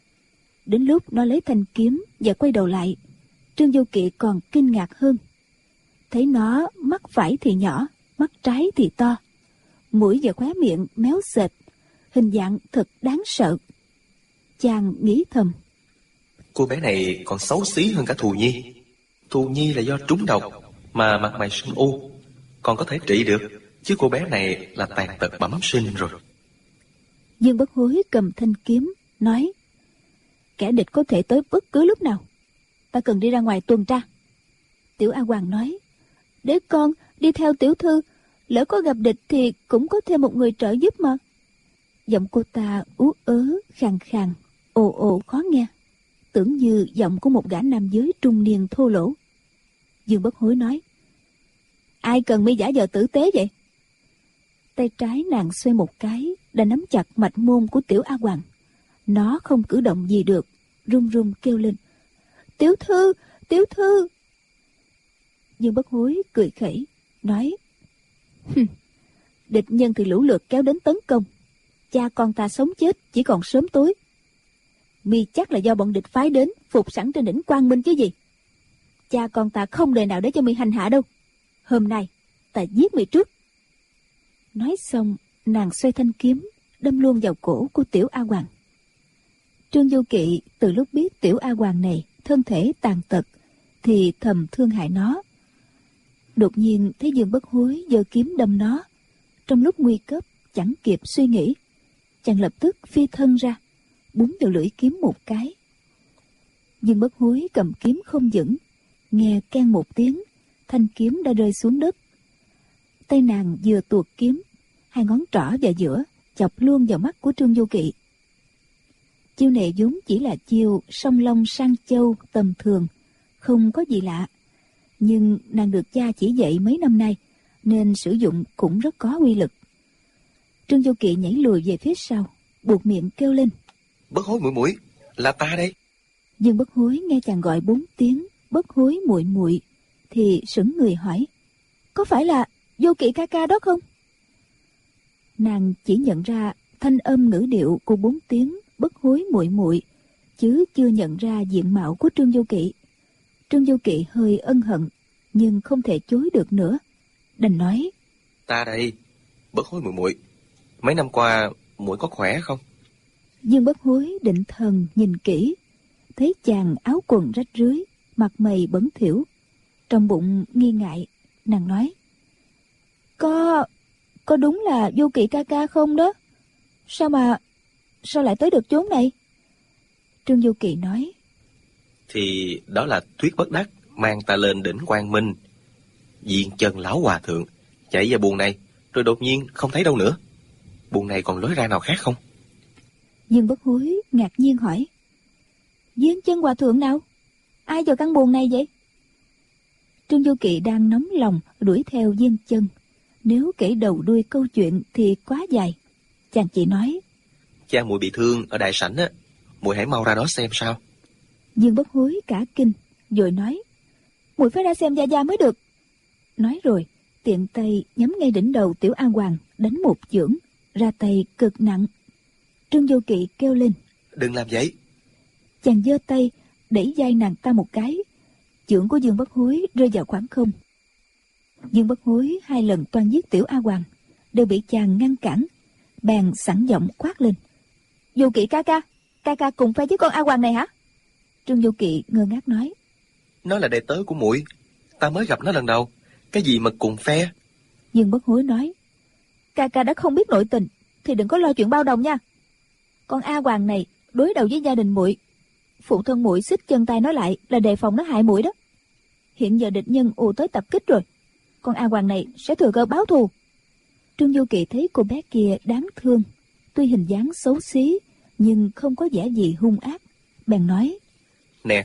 Đến lúc nó lấy thanh kiếm và quay đầu lại, Trương Vô Kỵ còn kinh ngạc hơn. Thấy nó mắt phải thì nhỏ, mắt trái thì to, mũi và khóe miệng méo xệch, hình dạng thật đáng sợ. Chàng nghĩ thầm: Cô bé này còn xấu xí hơn cả Thù Nhi. Thù Nhi là do trúng độc mà mặt mày sưng u, còn có thể trị được, chứ cô bé này là tàn tật bẩm sinh rồi. Dương Bất Hối cầm thanh kiếm nói: "Kẻ địch có thể tới bất cứ lúc nào, ta cần đi ra ngoài tuần tra." Tiểu A Hoàng nói: "Để con đi theo tiểu thư, lỡ có gặp địch thì cũng có thêm một người trợ giúp mà." Giọng cô ta ú ớ, khàn khàn, ồ ồ khó nghe, tưởng như giọng của một gã nam giới trung niên thô lỗ. Dương Bất Hối nói: "Ai cần mi giả vờ tử tế vậy?" Tay trái nàng xoay một cái, đã nắm chặt mạch môn của Tiểu A Hoàng. Nó không cử động gì được, run run kêu lên: "Tiểu thư, tiểu thư!" Dương Bất Hối cười khẩy, nói: "Địch nhân thì lũ lượt kéo đến tấn công, cha con ta sống chết chỉ còn sớm tối. Mi chắc là do bọn địch phái đến phục sẵn trên đỉnh Quang Minh chứ gì. Cha con ta không đời nào để cho mi hành hạ đâu. Hôm nay ta giết mi trước." Nói xong, nàng xoay thanh kiếm đâm luôn vào cổ của Tiểu A Hoàng. Trương Vô Kỵ từ lúc biết Tiểu A Hoàng này thân thể tàn tật thì thầm thương hại nó. Đột nhiên thấy Dương Bất Hối giơ kiếm đâm nó, trong lúc nguy cấp chẳng kịp suy nghĩ, chàng lập tức phi thân ra, búng vào lưỡi kiếm một cái. Dương Bất Hối cầm kiếm không vững, nghe keng một tiếng, thanh kiếm đã rơi xuống đất. Tay nàng vừa tuột kiếm, hai ngón trỏ vào giữa chọc luôn vào mắt của Trương Vô Kỵ. Chiêu này vốn chỉ là chiêu song long sang châu tầm thường, không có gì lạ. Nhưng nàng được cha chỉ dạy mấy năm nay, nên sử dụng cũng rất có uy lực. Trương Vô Kỵ nhảy lùi về phía sau, buột miệng kêu lên: Bất hối muội muội, là ta đây. Dương Bất Hối nghe chàng gọi 4 tiếng bất hối muội muội thì sững người hỏi: Có phải là Vô Kỵ ca ca đó không? Nàng chỉ nhận ra thanh âm ngữ điệu của 4 tiếng bất hối muội muội, chứ chưa nhận ra diện mạo của Trương Vô Kỵ. Trương Vô Kỵ hơi ân hận, nhưng không thể chối được nữa, đành nói: Ta đây, bất hối muội muội. Mấy năm qua muội có khỏe không? Dương Bất Hối định thần nhìn kỹ, thấy chàng áo quần rách rưới, mặt mày bẩn thỉu, trong bụng nghi ngại, nàng nói: Có đúng là Vô Kỵ ca ca không đó? Sao lại tới được chốn này? Trương Vô Kỵ nói: Thì đó là Thuyết Bất Đắc mang ta lên đỉnh Quang Minh, diện chân lão hòa thượng, chạy vào buồng này, rồi đột nhiên không thấy đâu nữa. Buồng này còn lối ra nào khác không? Dương Bất Hối ngạc nhiên hỏi: Viên chân hòa thượng nào? Ai vào căn buồng này vậy? Trương Vô Kỵ đang nóng lòng đuổi theo Viên chân. Nếu kể đầu đuôi câu chuyện thì quá dài. Chàng chỉ nói: Cha muội bị thương ở đại sảnh á, muội hãy mau ra đó xem sao. Dương Bất Hối cả kinh, vội nói: Muội phải ra xem Gia Gia mới được. Nói rồi tiện tay nhắm ngay đỉnh đầu Tiểu A Hoàng đánh một chưởng, ra tay cực nặng. Trương Vô Kỵ kêu lên: Đừng làm vậy. Chàng giơ tay đẩy vai nàng ta một cái, chưởng của Dương Bất Hối rơi vào khoảng không. Dương Bất Hối 2 lần toan giết Tiểu A Hoàng, đều bị chàng ngăn cản, bèn sẵn giọng quát lên: Vô Kỵ ca ca cùng phe với con A Hoàng này hả? Trương Vô Kỵ ngơ ngác nói: Nó là đệ tớ của muội, ta mới gặp nó lần đầu, cái gì mà cùng phe? Dương Bất Hối nói: Ca đã không biết nội tình thì đừng có lo chuyện bao đồng nha. Con A Hoàng này đối đầu với gia đình muội, phụ thân muội xích chân tay nó lại là đề phòng nó hại muội đó. Hiện giờ địch nhân ùa tới tập kích rồi, con A Hoàng này sẽ thừa cơ báo thù. Trương Vô Kỵ thấy cô bé kia đáng thương, tuy hình dáng xấu xí nhưng không có vẻ gì hung ác, bèn nói: Nè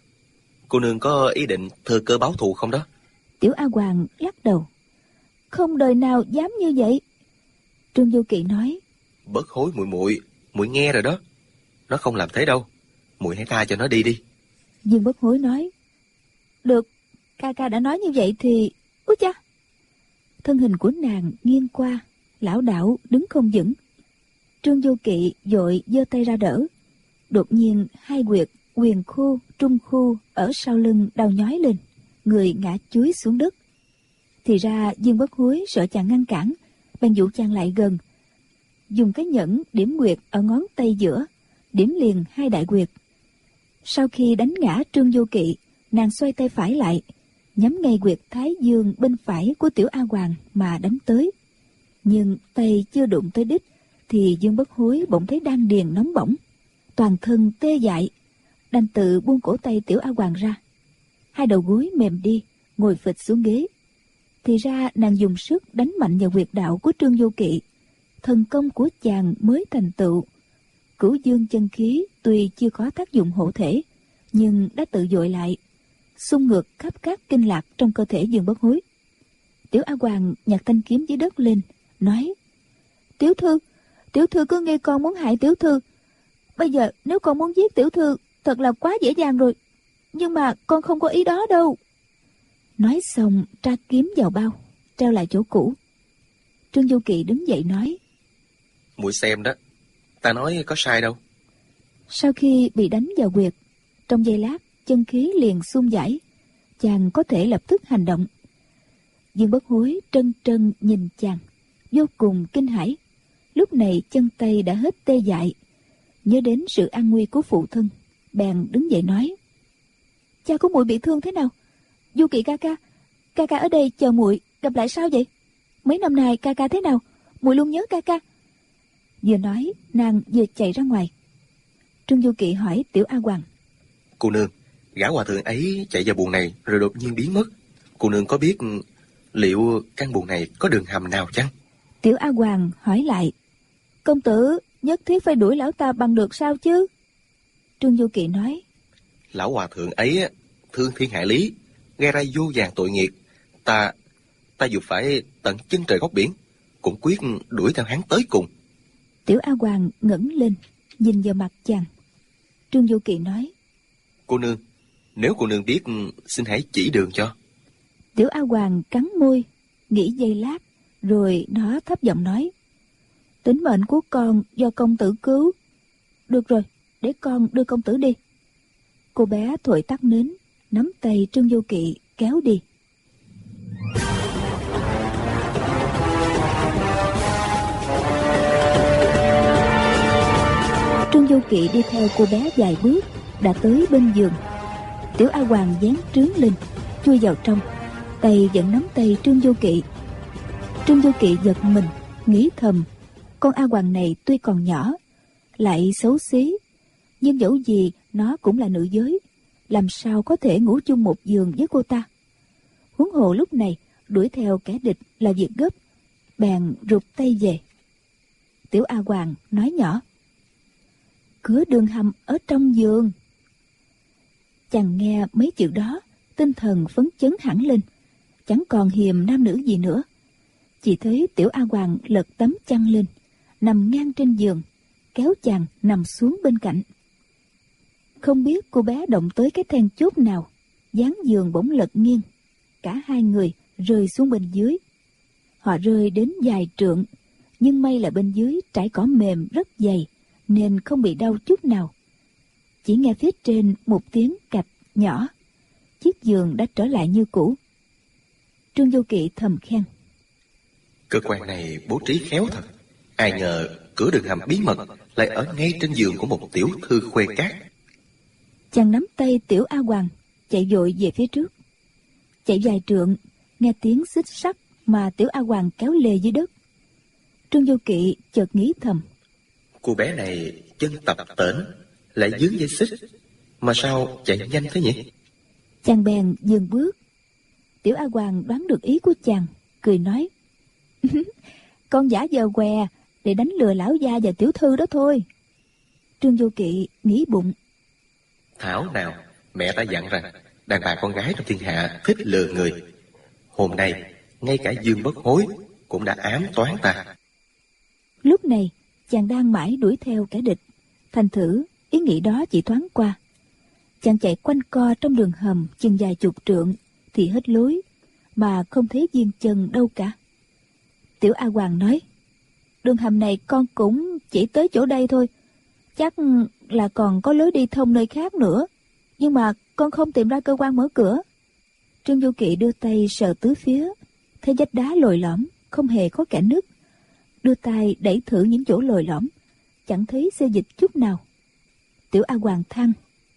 cô nương có ý định thừa cơ báo thù không đó? Tiểu A Hoàng lắc đầu: Không đời nào dám như vậy. Trương Vô Kỵ nói: Bất hối muội nghe rồi đó, nó không làm thế đâu, muội hãy tha cho nó đi đi. Dương Bất Hối nói: Được, ca đã nói như vậy thì... Úi cha! Thân hình của nàng nghiêng qua, lảo đảo đứng không vững. Trương Vô Kỵ vội giơ tay ra đỡ. Đột nhiên 2 huyệt quyền khu, trung khu ở sau lưng đau nhói lên, người ngã chúi xuống đất. Thì ra Dương Bất Hối sợ chàng ngăn cản, bèn dụ chàng lại gần, dùng cái nhẫn điểm huyệt ở ngón tay giữa, điểm liền 2 đại huyệt. Sau khi đánh ngã Trương Vô Kỵ, nàng xoay tay phải lại, nhắm ngay huyệt thái dương bên phải của Tiểu A Hoàng mà đánh tới. Nhưng tay chưa đụng tới đích thì Dương Bất Hối bỗng thấy đan điền nóng bỏng, toàn thân tê dại, đành tự buông cổ tay Tiểu A Hoàng ra. 2 đầu gối mềm đi, ngồi phịch xuống ghế. Thì ra nàng dùng sức đánh mạnh vào huyệt đạo của Trương Vô Kỵ. Thần công của chàng mới thành tựu. Cửu dương chân khí tuy chưa có tác dụng hộ thể, nhưng đã tự dội lại, xung ngược khắp các kinh lạc trong cơ thể Dương Bất Hối. Tiểu A Hoàng nhặt thanh kiếm dưới đất lên, nói: Tiểu thư cứ nghe con muốn hại tiểu thư. Bây giờ nếu con muốn giết tiểu thư thật là quá dễ dàng rồi, nhưng mà con không có ý đó đâu. Nói xong tra kiếm vào bao, treo lại chỗ cũ. Trương Vô Kỵ đứng dậy nói: Muội xem đó, ta nói có sai đâu. Sau khi bị đánh vào huyệt, trong giây lát chân khí liền xung giải, chàng có thể lập tức hành động. Dương Bất Hối trân trân nhìn chàng, vô cùng kinh hãi. Lúc này chân tay đã hết tê dại, nhớ đến sự an nguy của phụ thân, bèn đứng dậy nói: Cha của muội bị thương thế nào? Vô Kỵ ca ca ở đây chờ muội, gặp lại sao vậy? Mấy năm nay ca thế nào? Muội luôn nhớ ca. Vừa nói nàng vừa chạy ra ngoài. Trương Vô Kỵ hỏi Tiểu A Hoàng: Cô nương, gã hòa thượng ấy chạy vào buồng này rồi đột nhiên biến mất. Cô nương có biết liệu căn buồng này có đường hầm nào chăng? Tiểu A Hoàng hỏi lại: Công tử nhất thiết phải đuổi lão ta bằng được sao chứ? Trương Du Kỵ nói: Lão hòa thượng ấy á, thương thiên hại lý, gây ra vô vàn tội nghiệp. Ta dù phải tận chân trời góc biển, cũng quyết đuổi theo hắn tới cùng. Tiểu A Hoàng ngẩng lên nhìn vào mặt chàng. Trương Du Kỵ nói: Cô nương, nếu cô nương biết, xin hãy chỉ đường cho. Tiểu A Hoàng cắn môi, nghĩ giây lát, rồi nó thấp giọng nói: Tính mệnh của con do công tử cứu. Được rồi, để con đưa công tử đi. Cô bé thổi tắt nến, nắm tay Trương Du Kỵ kéo đi. Trương Du Kỵ đi theo cô bé vài bước, đã tới bên giường. Tiểu A Hoàng dán trướng lên, chui vào trong, tay vẫn nắm tay Trương Du Kỵ. Trương Du Kỵ giật mình, nghĩ thầm: con A Hoàng này tuy còn nhỏ, lại xấu xí, nhưng dẫu gì nó cũng là nữ giới, làm sao có thể ngủ chung một giường với cô ta. Huống hồ lúc này đuổi theo kẻ địch là việc gấp, bèn rụt tay về. Tiểu A Hoàng nói nhỏ: Cửa Đường Hầm ở trong giường. Chàng nghe mấy chữ đó, tinh thần phấn chấn hẳn lên, chẳng còn hiềm nam nữ gì nữa. Chỉ thấy Tiểu A Hoàng lật tấm chăn lên, nằm ngang trên giường, kéo chàng nằm xuống bên cạnh. Không biết cô bé động tới cái then chốt nào, dáng giường bỗng lật nghiêng, cả hai người rơi xuống bên dưới. Họ rơi đến vài trượng, nhưng may là bên dưới trải cỏ mềm rất dày, nên không bị đau chút nào. Chỉ nghe phía trên một tiếng cạch nhỏ, chiếc giường đã trở lại như cũ. Trương Du Kỵ thầm khen: Cơ quan này bố trí khéo thật. Ai ngờ cửa đường hầm bí mật lại ở ngay trên giường của một tiểu thư khuê cát. Chàng nắm tay Tiểu A Hoàng, chạy vội về phía trước. Chạy vài trượng, nghe tiếng xích sắt mà Tiểu A Hoàng kéo lê dưới đất. Trương Du Kỵ chợt nghĩ thầm: Cô bé này chân tập tễnh, lại dướng dây xích, mà sao chạy nhanh thế nhỉ? Chàng bèn dừng bước. Tiểu A Hoàng đoán được ý của chàng, cười nói: Con giả vờ què để đánh lừa lão gia và tiểu thư đó thôi. Trương Du Kỵ nghĩ bụng: Thảo nào mẹ ta dặn rằng đàn bà con gái trong thiên hạ thích lừa người. Hôm nay ngay cả Dương Bất Hối cũng đã ám toán ta. Lúc này chàng đang mãi đuổi theo kẻ địch, thành thử ý nghĩ đó chỉ thoáng qua. Chàng chạy quanh co trong đường hầm chừng vài chục trượng thì hết lối, mà không thấy viên chân đâu cả. Tiểu A Hoàng nói: Đường hầm này con cũng chỉ tới chỗ đây thôi, chắc là còn có lối đi thông nơi khác nữa, nhưng mà con không tìm ra cơ quan mở cửa. Trương Du Kỵ đưa tay sờ tứ phía, thấy vách đá lồi lõm, không hề có kẽ nứt. Đưa tay đẩy thử những chỗ lồi lõm, chẳng thấy xê dịch chút nào. Tiểu A Hoàng than: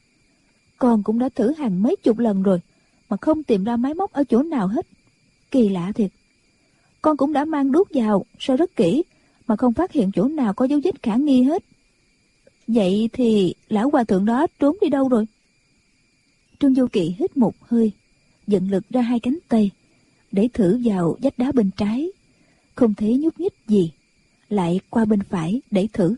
Con cũng đã thử hàng mấy chục lần rồi, mà không tìm ra máy móc ở chỗ nào hết. Kỳ lạ thiệt. Con cũng đã mang đuốc vào, soi rất kỹ, mà không phát hiện chỗ nào có dấu vết khả nghi hết. Vậy thì lão hòa thượng đó trốn đi đâu rồi? Trương Du Kỵ hít một hơi, vận lực ra hai cánh tay, để thử vào vách đá bên trái, không thấy nhúc nhích gì. Lại qua bên phải để thử.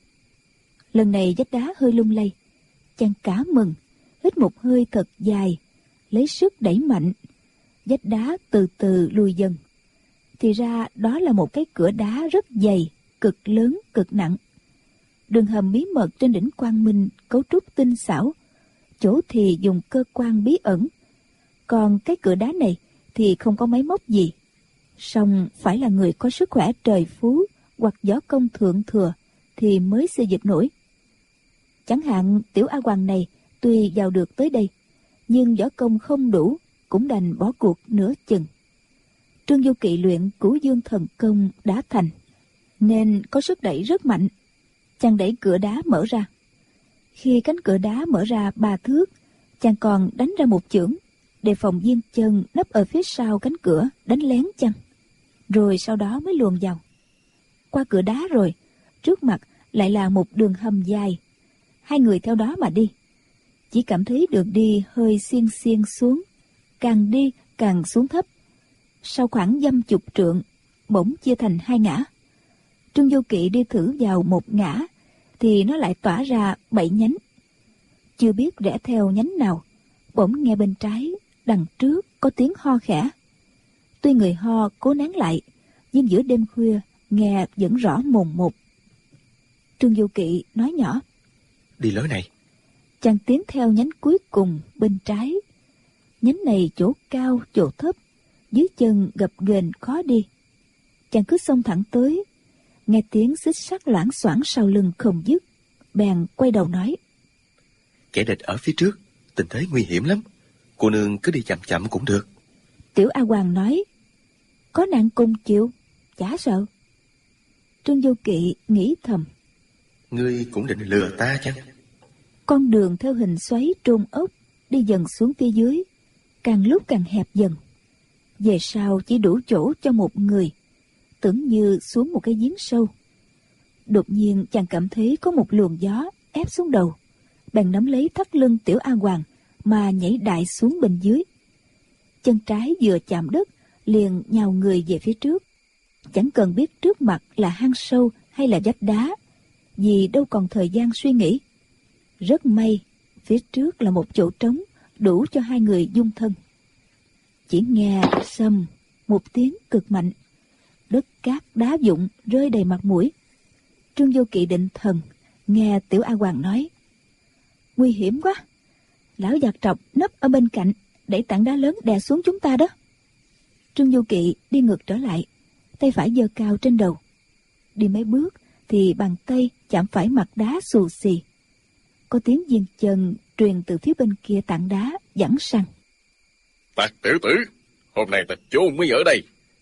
Lần này vách đá hơi lung lay, chàng cả mừng, hít một hơi thật dài, lấy sức đẩy mạnh, vách đá từ từ lùi dần. Thì ra đó là một cái cửa đá rất dày, cực lớn, cực nặng. Đường hầm bí mật trên đỉnh Quang Minh cấu trúc tinh xảo, chỗ thì dùng cơ quan bí ẩn, còn cái cửa đá này thì không có máy móc gì. Song phải là người có sức khỏe trời phú hoặc võ công thượng thừa thì mới xê dịch nổi. Chẳng hạn Tiểu A Hoàng này tuy vào được tới đây, nhưng võ công không đủ, cũng đành bỏ cuộc nửa chừng. Trương Du Kỵ luyện Cửu Dương Thần Công đã thành, nên có sức đẩy rất mạnh. Chàng đẩy cửa đá mở ra. Khi cánh cửa đá mở ra 3 thước, chàng còn đánh ra một chưởng, đề phòng viên chân nấp ở phía sau cánh cửa đánh lén chăng. Rồi sau đó mới luồn vào. Qua cửa đá rồi, trước mặt lại là một đường hầm dài. Hai người theo đó mà đi. Chỉ cảm thấy đường đi hơi xiên xiên xuống, càng đi càng xuống thấp. Sau khoảng dăm chục trượng, bỗng chia thành hai ngã. Trương Du Kỵ đi thử vào một ngã, thì nó lại tỏa ra 7 nhánh. Chưa biết rẽ theo nhánh nào, bỗng nghe bên trái đằng trước có tiếng ho khẽ. Tuy người ho cố nén lại, nhưng giữa đêm khuya nghe vẫn rõ mồn một. Trương Du Kỵ nói nhỏ: Đi lối này. Chàng tiến theo nhánh cuối cùng bên trái. Nhánh này chỗ cao chỗ thấp, dưới chân gập ghềnh khó đi. Chàng cứ xông thẳng tới, nghe tiếng xích sắt loảng xoảng sau lưng không dứt, bèn quay đầu nói: Kẻ địch ở phía trước, tình thế nguy hiểm lắm. Cô nương cứ đi chậm chậm cũng được. Tiểu A Hoàng nói: Có nạn cùng chịu, chả sợ. Trương Du Kỵ nghĩ thầm: Ngươi cũng định lừa ta chăng? Con đường theo hình xoáy trôn ốc đi dần xuống phía dưới, càng lúc càng hẹp dần. Về sau chỉ đủ chỗ cho một người, tưởng như xuống một cái giếng sâu. Đột nhiên chàng cảm thấy có một luồng gió ép xuống đầu, bèn nắm lấy thắt lưng Tiểu A Hoàng mà nhảy đại xuống bên dưới. Chân trái vừa chạm đất liền nhào người về phía trước, chẳng cần biết trước mặt là hang sâu hay là vách đá, vì đâu còn thời gian suy nghĩ. Rất may phía trước là một chỗ trống đủ cho hai người dung thân. Chỉ nghe sầm một tiếng cực mạnh, đất cát đá vụn rơi đầy mặt mũi. Trương Du Kỵ định thần, nghe Tiểu A Hoàng nói: Nguy hiểm quá, lão giặc trọc nấp ở bên cạnh, đẩy tảng đá lớn đè xuống chúng ta đó. Trương Du Kỵ đi ngược trở lại, tay phải giơ cao trên đầu. Đi mấy bước thì bàn tay chạm phải mặt đá xù xì. Có tiếng giương chân truyền từ phía bên kia tảng đá dẫn sang. Tặc tiểu tử, hôm nay ta chôn mi ở đây.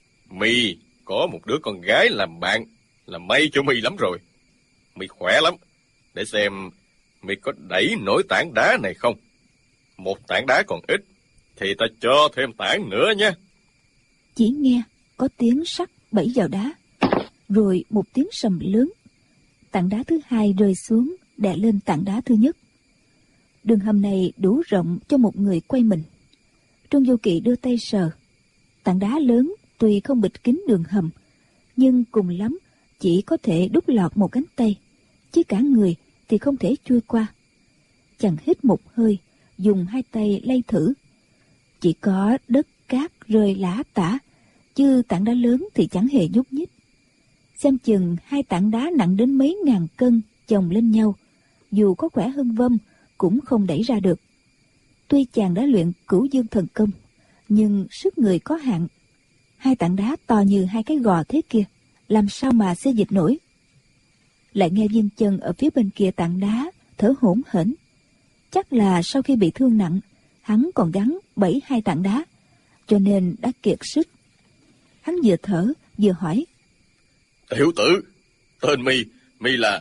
Mi có một đứa con gái làm bạn là may cho mi lắm rồi. Mi khỏe lắm, để xem mi có đẩy nổi tảng đá này không. Một tảng đá còn ít thì ta cho thêm tảng nữa nha. Chỉ nghe có tiếng sắt bẫy vào đá, rồi một tiếng sầm lớn. Tảng đá thứ hai rơi xuống đè lên tảng đá thứ nhất. Đường hầm này đủ rộng cho một người quay mình. Trương Du Kỵ đưa tay sờ. Tảng đá lớn tuy không bịt kín đường hầm, nhưng cùng lắm chỉ có thể đút lọt một cánh tay, chứ cả người thì không thể chui qua. Chàng hít một hơi, dùng hai tay lay thử. Chỉ có đất cát rơi lả tả, chứ tảng đá lớn thì chẳng hề nhúc nhích. Xem chừng hai tảng đá nặng đến mấy ngàn cân chồng lên nhau, dù có khỏe hơn Vâm cũng không đẩy ra được. Tuy chàng đã luyện Cửu Dương Thần Công, nhưng sức người có hạn. Hai tảng đá to như hai cái gò thế kia, làm sao mà xê dịch nổi. Lại nghe viên chân ở phía bên kia tảng đá thở hổn hển. Chắc là sau khi bị thương nặng, hắn còn gắng bẫy hai tảng đá, cho nên đã kiệt sức. Hắn vừa thở vừa hỏi: Tiểu tử, tên mi là...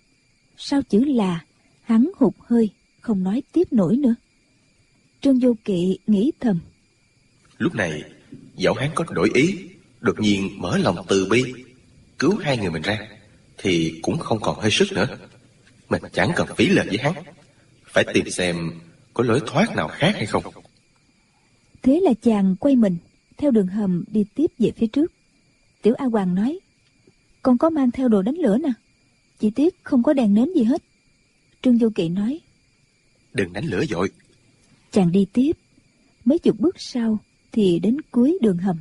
Sau chữ là, hắn hụt hơi, không nói tiếp nổi nữa. Trương Du Kỵ nghĩ thầm: Lúc này dẫu hắn có đổi ý, đột nhiên mở lòng từ bi cứu hai người mình ra, thì cũng không còn hơi sức nữa. Mình chẳng cần phí lời với hắn, phải tìm xem có lối thoát nào khác hay không. Thế là chàng quay mình theo đường hầm đi tiếp về phía trước. Tiểu A Hoàng nói: Con có mang theo đồ đánh lửa nè, chỉ tiếc không có đèn nến gì hết. Trương Du Kỵ nói: Đừng đánh lửa vội. Chàng đi tiếp. Mấy chục bước sau thì đến cuối đường hầm.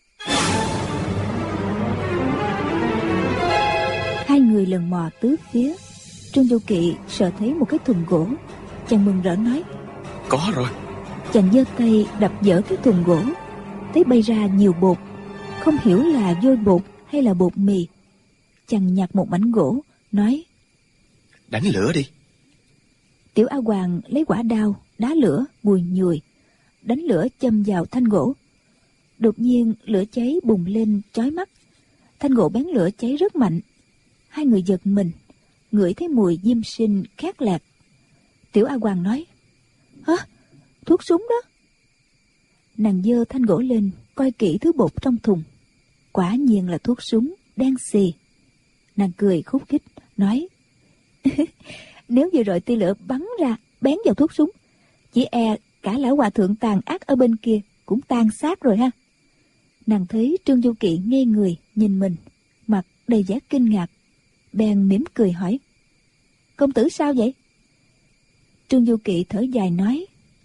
Hai người lần mò tứ phía. Trương Du Kỵ sợ thấy một cái thùng gỗ. Chàng mừng rỡ nói: Có rồi. Chàng giơ tay đập vỡ cái thùng gỗ, thấy bay ra nhiều bột, không hiểu là vôi bột hay là bột mì. Chàng nhặt một mảnh gỗ, nói: Đánh lửa đi. Tiểu A Hoàng lấy quả đao đá lửa bùi nhùi, đánh lửa châm vào thanh gỗ. Đột nhiên lửa cháy bùng lên chói mắt, thanh gỗ bén lửa cháy rất mạnh. Hai người giật mình, ngửi thấy mùi diêm sinh khét lẹt. Tiểu A Hoàng nói: Hả? Thuốc súng đó. Nàng giơ thanh gỗ lên coi kỹ thứ bột trong thùng. Quả nhiên là thuốc súng đen xì. Nàng cười khúc khích nói: Nếu vừa rồi tia lửa bắn ra bén vào thuốc súng, chỉ e cả lão hòa thượng tàn ác ở bên kia cũng tan xác rồi ha. Nàng thấy Trương Du Kỵ ngây người nhìn mình, mặt đầy vẻ kinh ngạc, bèn mỉm cười hỏi: Công tử sao vậy? Trương Du Kỵ thở dài nói: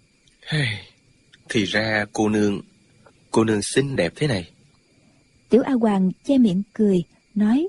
Thì ra cô nương xinh đẹp thế này. Tiểu A Hoàng che miệng cười, nói: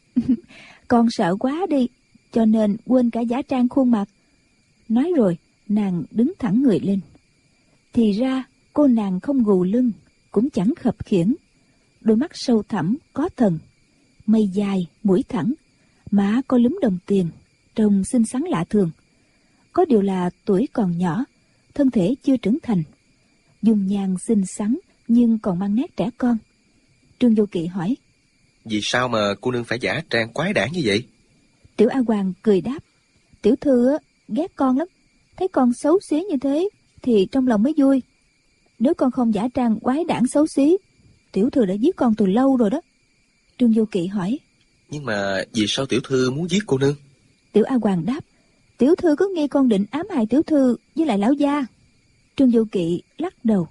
Con sợ quá đi, cho nên quên cả giả trang khuôn mặt. Nói rồi, nàng đứng thẳng người lên. Thì ra, cô nàng không gù lưng, cũng chẳng khập khiễng. Đôi mắt sâu thẳm, có thần. Mày dài, mũi thẳng, má có lúm đồng tiền, trông xinh xắn lạ thường. Có điều là tuổi còn nhỏ, thân thể chưa trưởng thành. Dung nhan xinh xắn, nhưng còn mang nét trẻ con. Trương Du Kỵ hỏi: Vì sao mà cô nương phải giả trang quái đản như vậy? Tiểu A Hoàng cười đáp: Tiểu thư ghét con lắm. Thấy con xấu xí như thế thì trong lòng mới vui. Nếu con không giả trang quái đản xấu xí, tiểu thư đã giết con từ lâu rồi đó. Trương Du Kỵ hỏi: Nhưng mà vì sao tiểu thư muốn giết cô nương? Tiểu A Hoàng đáp: Tiểu thư cứ nghi con định ám hại tiểu thư với lại lão gia. Trương Du Kỵ lắc đầu: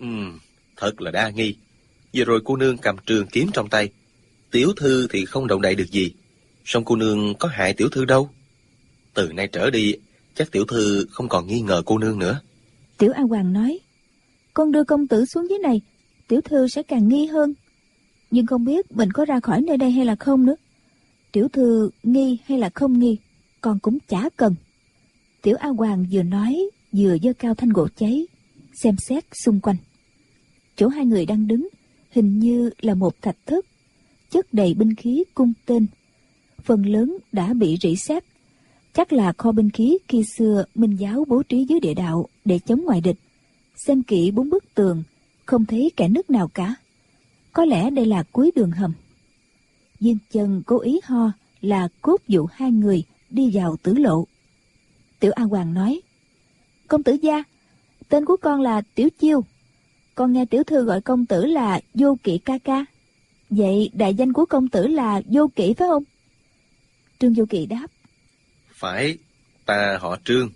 Thật là đa nghi. Vừa rồi cô nương cầm trường kiếm trong tay, tiểu thư thì không động đậy được gì. Song cô nương có hại tiểu thư đâu. Từ nay trở đi, chắc tiểu thư không còn nghi ngờ cô nương nữa. Tiểu A Hoàng nói: Con đưa công tử xuống dưới này, tiểu thư sẽ càng nghi hơn. Nhưng không biết mình có ra khỏi nơi đây hay là không nữa. Tiểu thư nghi hay là không nghi, con cũng chả cần. Tiểu A Hoàng vừa nói vừa giơ cao thanh gỗ cháy, xem xét xung quanh. Chỗ hai người đang đứng hình như là một thạch thất, chất đầy binh khí cung tên. Phần lớn đã bị rỉ sét, chắc là kho binh khí khi xưa Minh giáo bố trí dưới địa đạo để chống ngoại địch. Xem kỹ 4 bức tường, không thấy kẽ nứt nào cả. Có lẽ đây là cuối đường hầm. Diên Chân cố ý ho là cốt dụ hai người đi vào tử lộ. Tiểu A Hoàng nói: Công tử gia, tên của con là Tiểu Chiêu. Con nghe tiểu thư gọi công tử là Vô Kỵ ca ca. Vậy đại danh của công tử là Vô Kỵ phải không? Trương Du Kỵ đáp: Phải, ta họ Trương.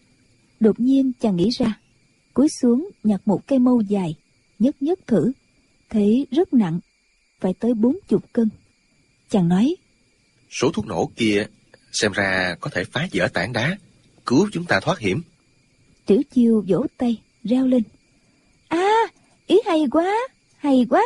Đột nhiên chàng nghĩ ra, cúi xuống nhặt một cây mâu dài, nhấc thử, thấy rất nặng, phải tới 40 cân. Chàng nói: Số thuốc nổ kia xem ra có thể phá vỡ tảng đá, cứu chúng ta thoát hiểm. Tiểu Chiêu vỗ tay reo lên: Ý hay quá, hay quá.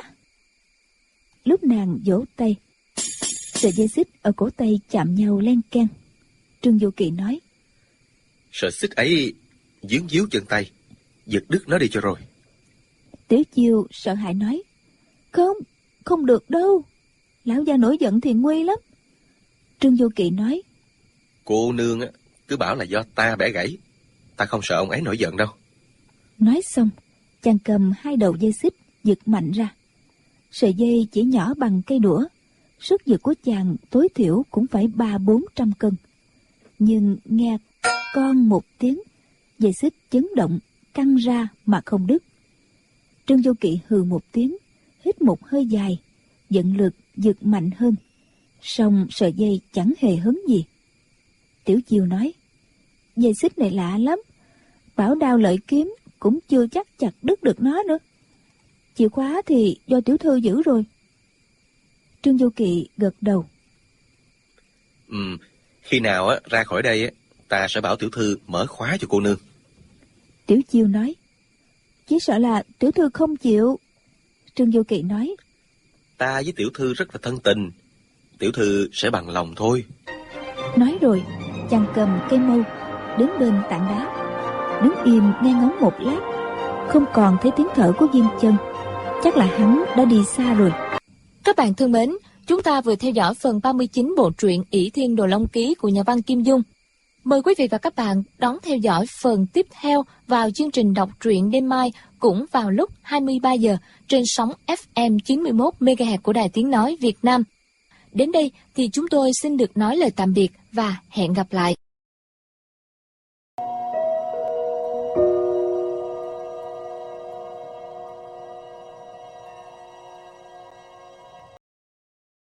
Lúc nàng vỗ tay, sợi dây xích ở cổ tay chạm nhau len keng. Trương Du Kỵ nói: Sợi xích ấy dướng díu chân tay, giật đứt nó đi cho rồi. Tiểu Chiêu sợ hãi nói: Không được đâu, lão gia nổi giận thì nguy lắm. Trương Du Kỵ nói: Cô nương cứ bảo là do ta bẻ gãy, ta không sợ ông ấy nổi giận đâu. Nói xong, chàng cầm 2 đầu dây xích giật mạnh ra. Sợi dây chỉ nhỏ bằng cây đũa, sức giật của chàng tối thiểu cũng phải 300-400 cân. Nhưng nghe con một tiếng, dây xích chấn động, căng ra mà không đứt. Trương Du Kỵ hừ một tiếng, hít một hơi dài, dẫn lực giật mạnh hơn. Song sợi dây chẳng hề hấn gì. Tiểu Chiêu nói: Dây xích này lạ lắm, bảo đao lợi kiếm cũng chưa chắc chặt đứt được nó nữa. Chìa khóa thì do tiểu thư giữ rồi. Trương Du Kỵ gật đầu: Khi nào ra khỏi đây ta sẽ bảo tiểu thư mở khóa cho cô nương. Tiểu Chiêu nói: Chỉ sợ là tiểu thư không chịu. Trương Du Kỵ nói: Ta với tiểu thư rất là thân tình, tiểu thư sẽ bằng lòng thôi. Nói rồi, chàng cầm cây mâu đến bên tảng đá, đứng im nghe ngóng một lát, không còn thấy tiếng thở của Diên Chân. Chắc là hắn đã đi xa rồi. Các bạn thân mến, chúng ta vừa theo dõi phần 39 bộ truyện Ỷ Thiên Đồ Long Ký của nhà văn Kim Dung. Mời quý vị và các bạn đón theo dõi phần tiếp theo vào chương trình đọc truyện đêm mai cũng vào lúc 23 giờ trên sóng FM 91 MHz của Đài Tiếng nói Việt Nam. Đến đây thì chúng tôi xin được nói lời tạm biệt và hẹn gặp lại.